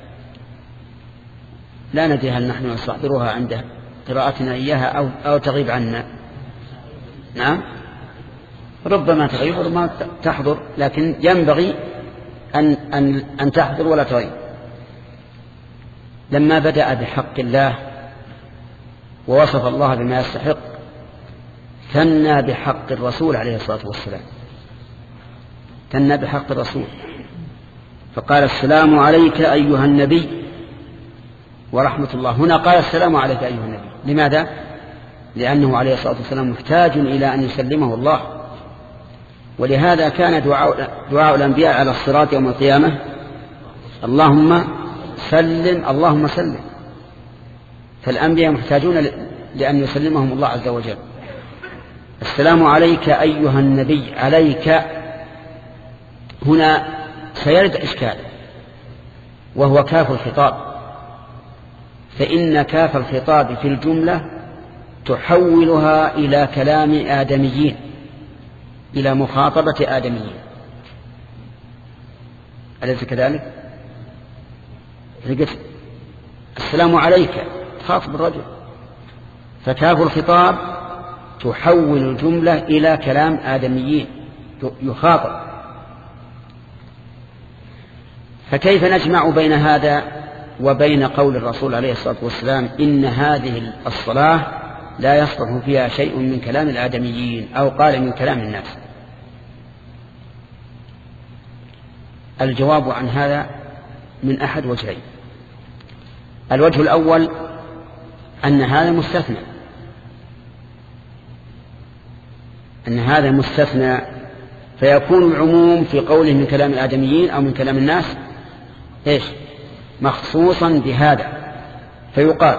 لا ندري هل نحن نستحضرها عند قراءتنا إياها أو, أو تغيب عنا. نعم ربما تغيب وربما تحضر، لكن ينبغي أن, أن, أن تحضر ولا تغيب. لما بدأ بحق الله ووصف الله بما يستحق ثنى بحق الرسول عليه الصلاة والسلام، ثنى بحق الرسول فقال السلام عليك أيها النبي ورحمة الله. هنا قال السلام عليك أيها النبي. لماذا؟ لأنه عليه الصلاة والسلام محتاج إلى أن يسلمه الله، ولهذا كان دعاء, دعاء الأنبياء على الصراط يوم القيامة اللهم سلم اللهم سلم. فالأنبياء محتاجون لأن يسلمهم الله عز وجل. السلام عليك أيها النبي. عليك هنا سيرد إشكال، وهو كاف الخطاب، فإن كاف الخطاب في الجملة تحولها إلى كلام آدميين، إلى مخاطبة آدميين، أليس كذلك؟ السلام عليك تخاطب الرجل، فكاف الخطاب تحول الجملة إلى كلام آدميين يخاطب. فكيف نجمع بين هذا وبين قول الرسول عليه الصلاة والسلام إن هذه الصلاة لا يصلح فيها شيء من كلام الآدميين، أو قال من كلام الناس؟ الجواب عن هذا من أحد وجهين. الوجه الأول أن هذا مستثنى، أن هذا مستثنى فيكون العموم في قوله من كلام الآدميين أو من كلام الناس إيش؟ مخصوصا بهذا، فيقال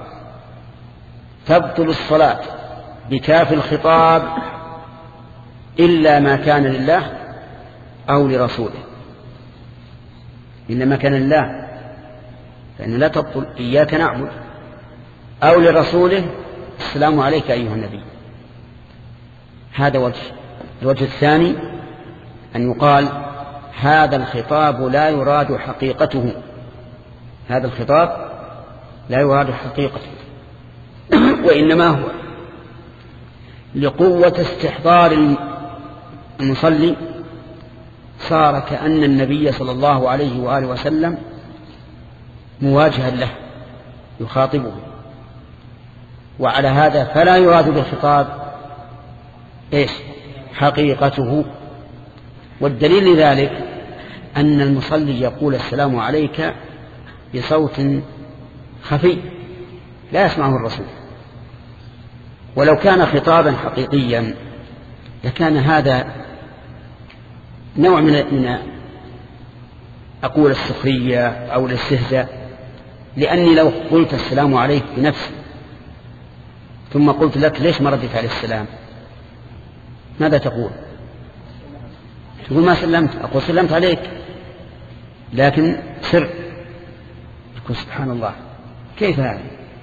تبطل الصلاة بكاف الخطاب إلا ما كان لله أو لرسوله. إلا ما كان لله فإن لا تبطل إياك نعبد، أو لرسوله السلام عليك أيها النبي. هذا وجه. الوجه الثاني أن يقال هذا الخطاب لا يراد حقيقته، هذا الخطاب لا يراد حقيقته، وإنما هو لقوة استحضار المصلي، صار كأن النبي صلى الله عليه وآله وسلم مواجها له يخاطبه. وعلى هذا فلا يراد بالخطاب إيش؟ حقيقته. والدليل لذلك أن المصلي يقول السلام عليك بصوت خفي لا يسمعه الرسول. ولو كان خطابا حقيقيا لكان هذا نوع من من أقول السخرية أو الاستهزاء، لأني لو قلت السلام عليك بنفسي ثم قلت لك ليش ما ردت عليه السلام، ماذا تقول؟ تقول ما سلمت. أقول سلمت عليك لكن سر. تقول سبحان الله كيف هذا؟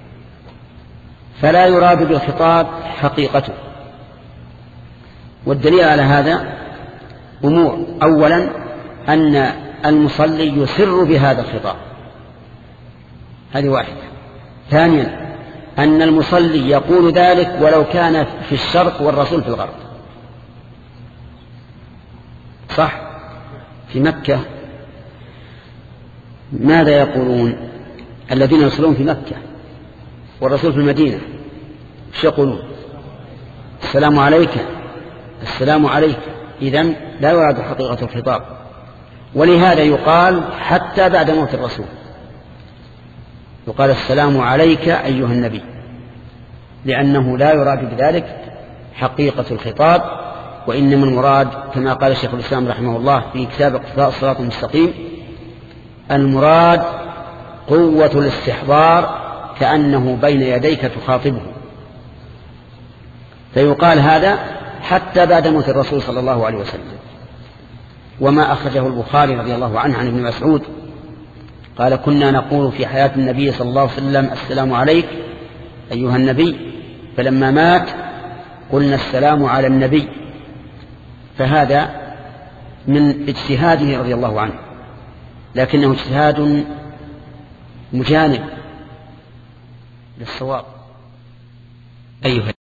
فلا يراد بالخطاب حقيقته. والدليل على هذا أمور. أولا أن المصلي يسر بهذا الخطاب، هذه واحدة. ثانيا أن المصلي يقول ذلك ولو كان في الشرق والرسول في الغرب. صح؟ في مكة ماذا يقولون الذين يصلون في مكة والرسول في المدينة؟ ايش يقولون؟ السلام عليك السلام عليك. إذن لا يراد حقيقة الخطاب، ولهذا يقال حتى بعد موت الرسول يقال السلام عليك أيها النبي، لأنه لا يراد بذلك حقيقة الخطاب، وإنما المراد كما قال الشيخ الإسلام رحمه الله في كتاب اقتضاء الصراط المستقيم: المراد قوة الاستحضار كأنه بين يديك تخاطبه. فيقال هذا حتى بعد موت الرسول صلى الله عليه وسلم. وما أخرجه البخاري رضي الله عنه عن ابن مسعود قال: كنا نقول في حياة النبي صلى الله عليه وسلم السلام عليك أيها النبي، فلما مات قلنا السلام على النبي. فهذا من اجتهاده رضي الله عنه، لكنه اجتهاد مجانب للصواب. أيها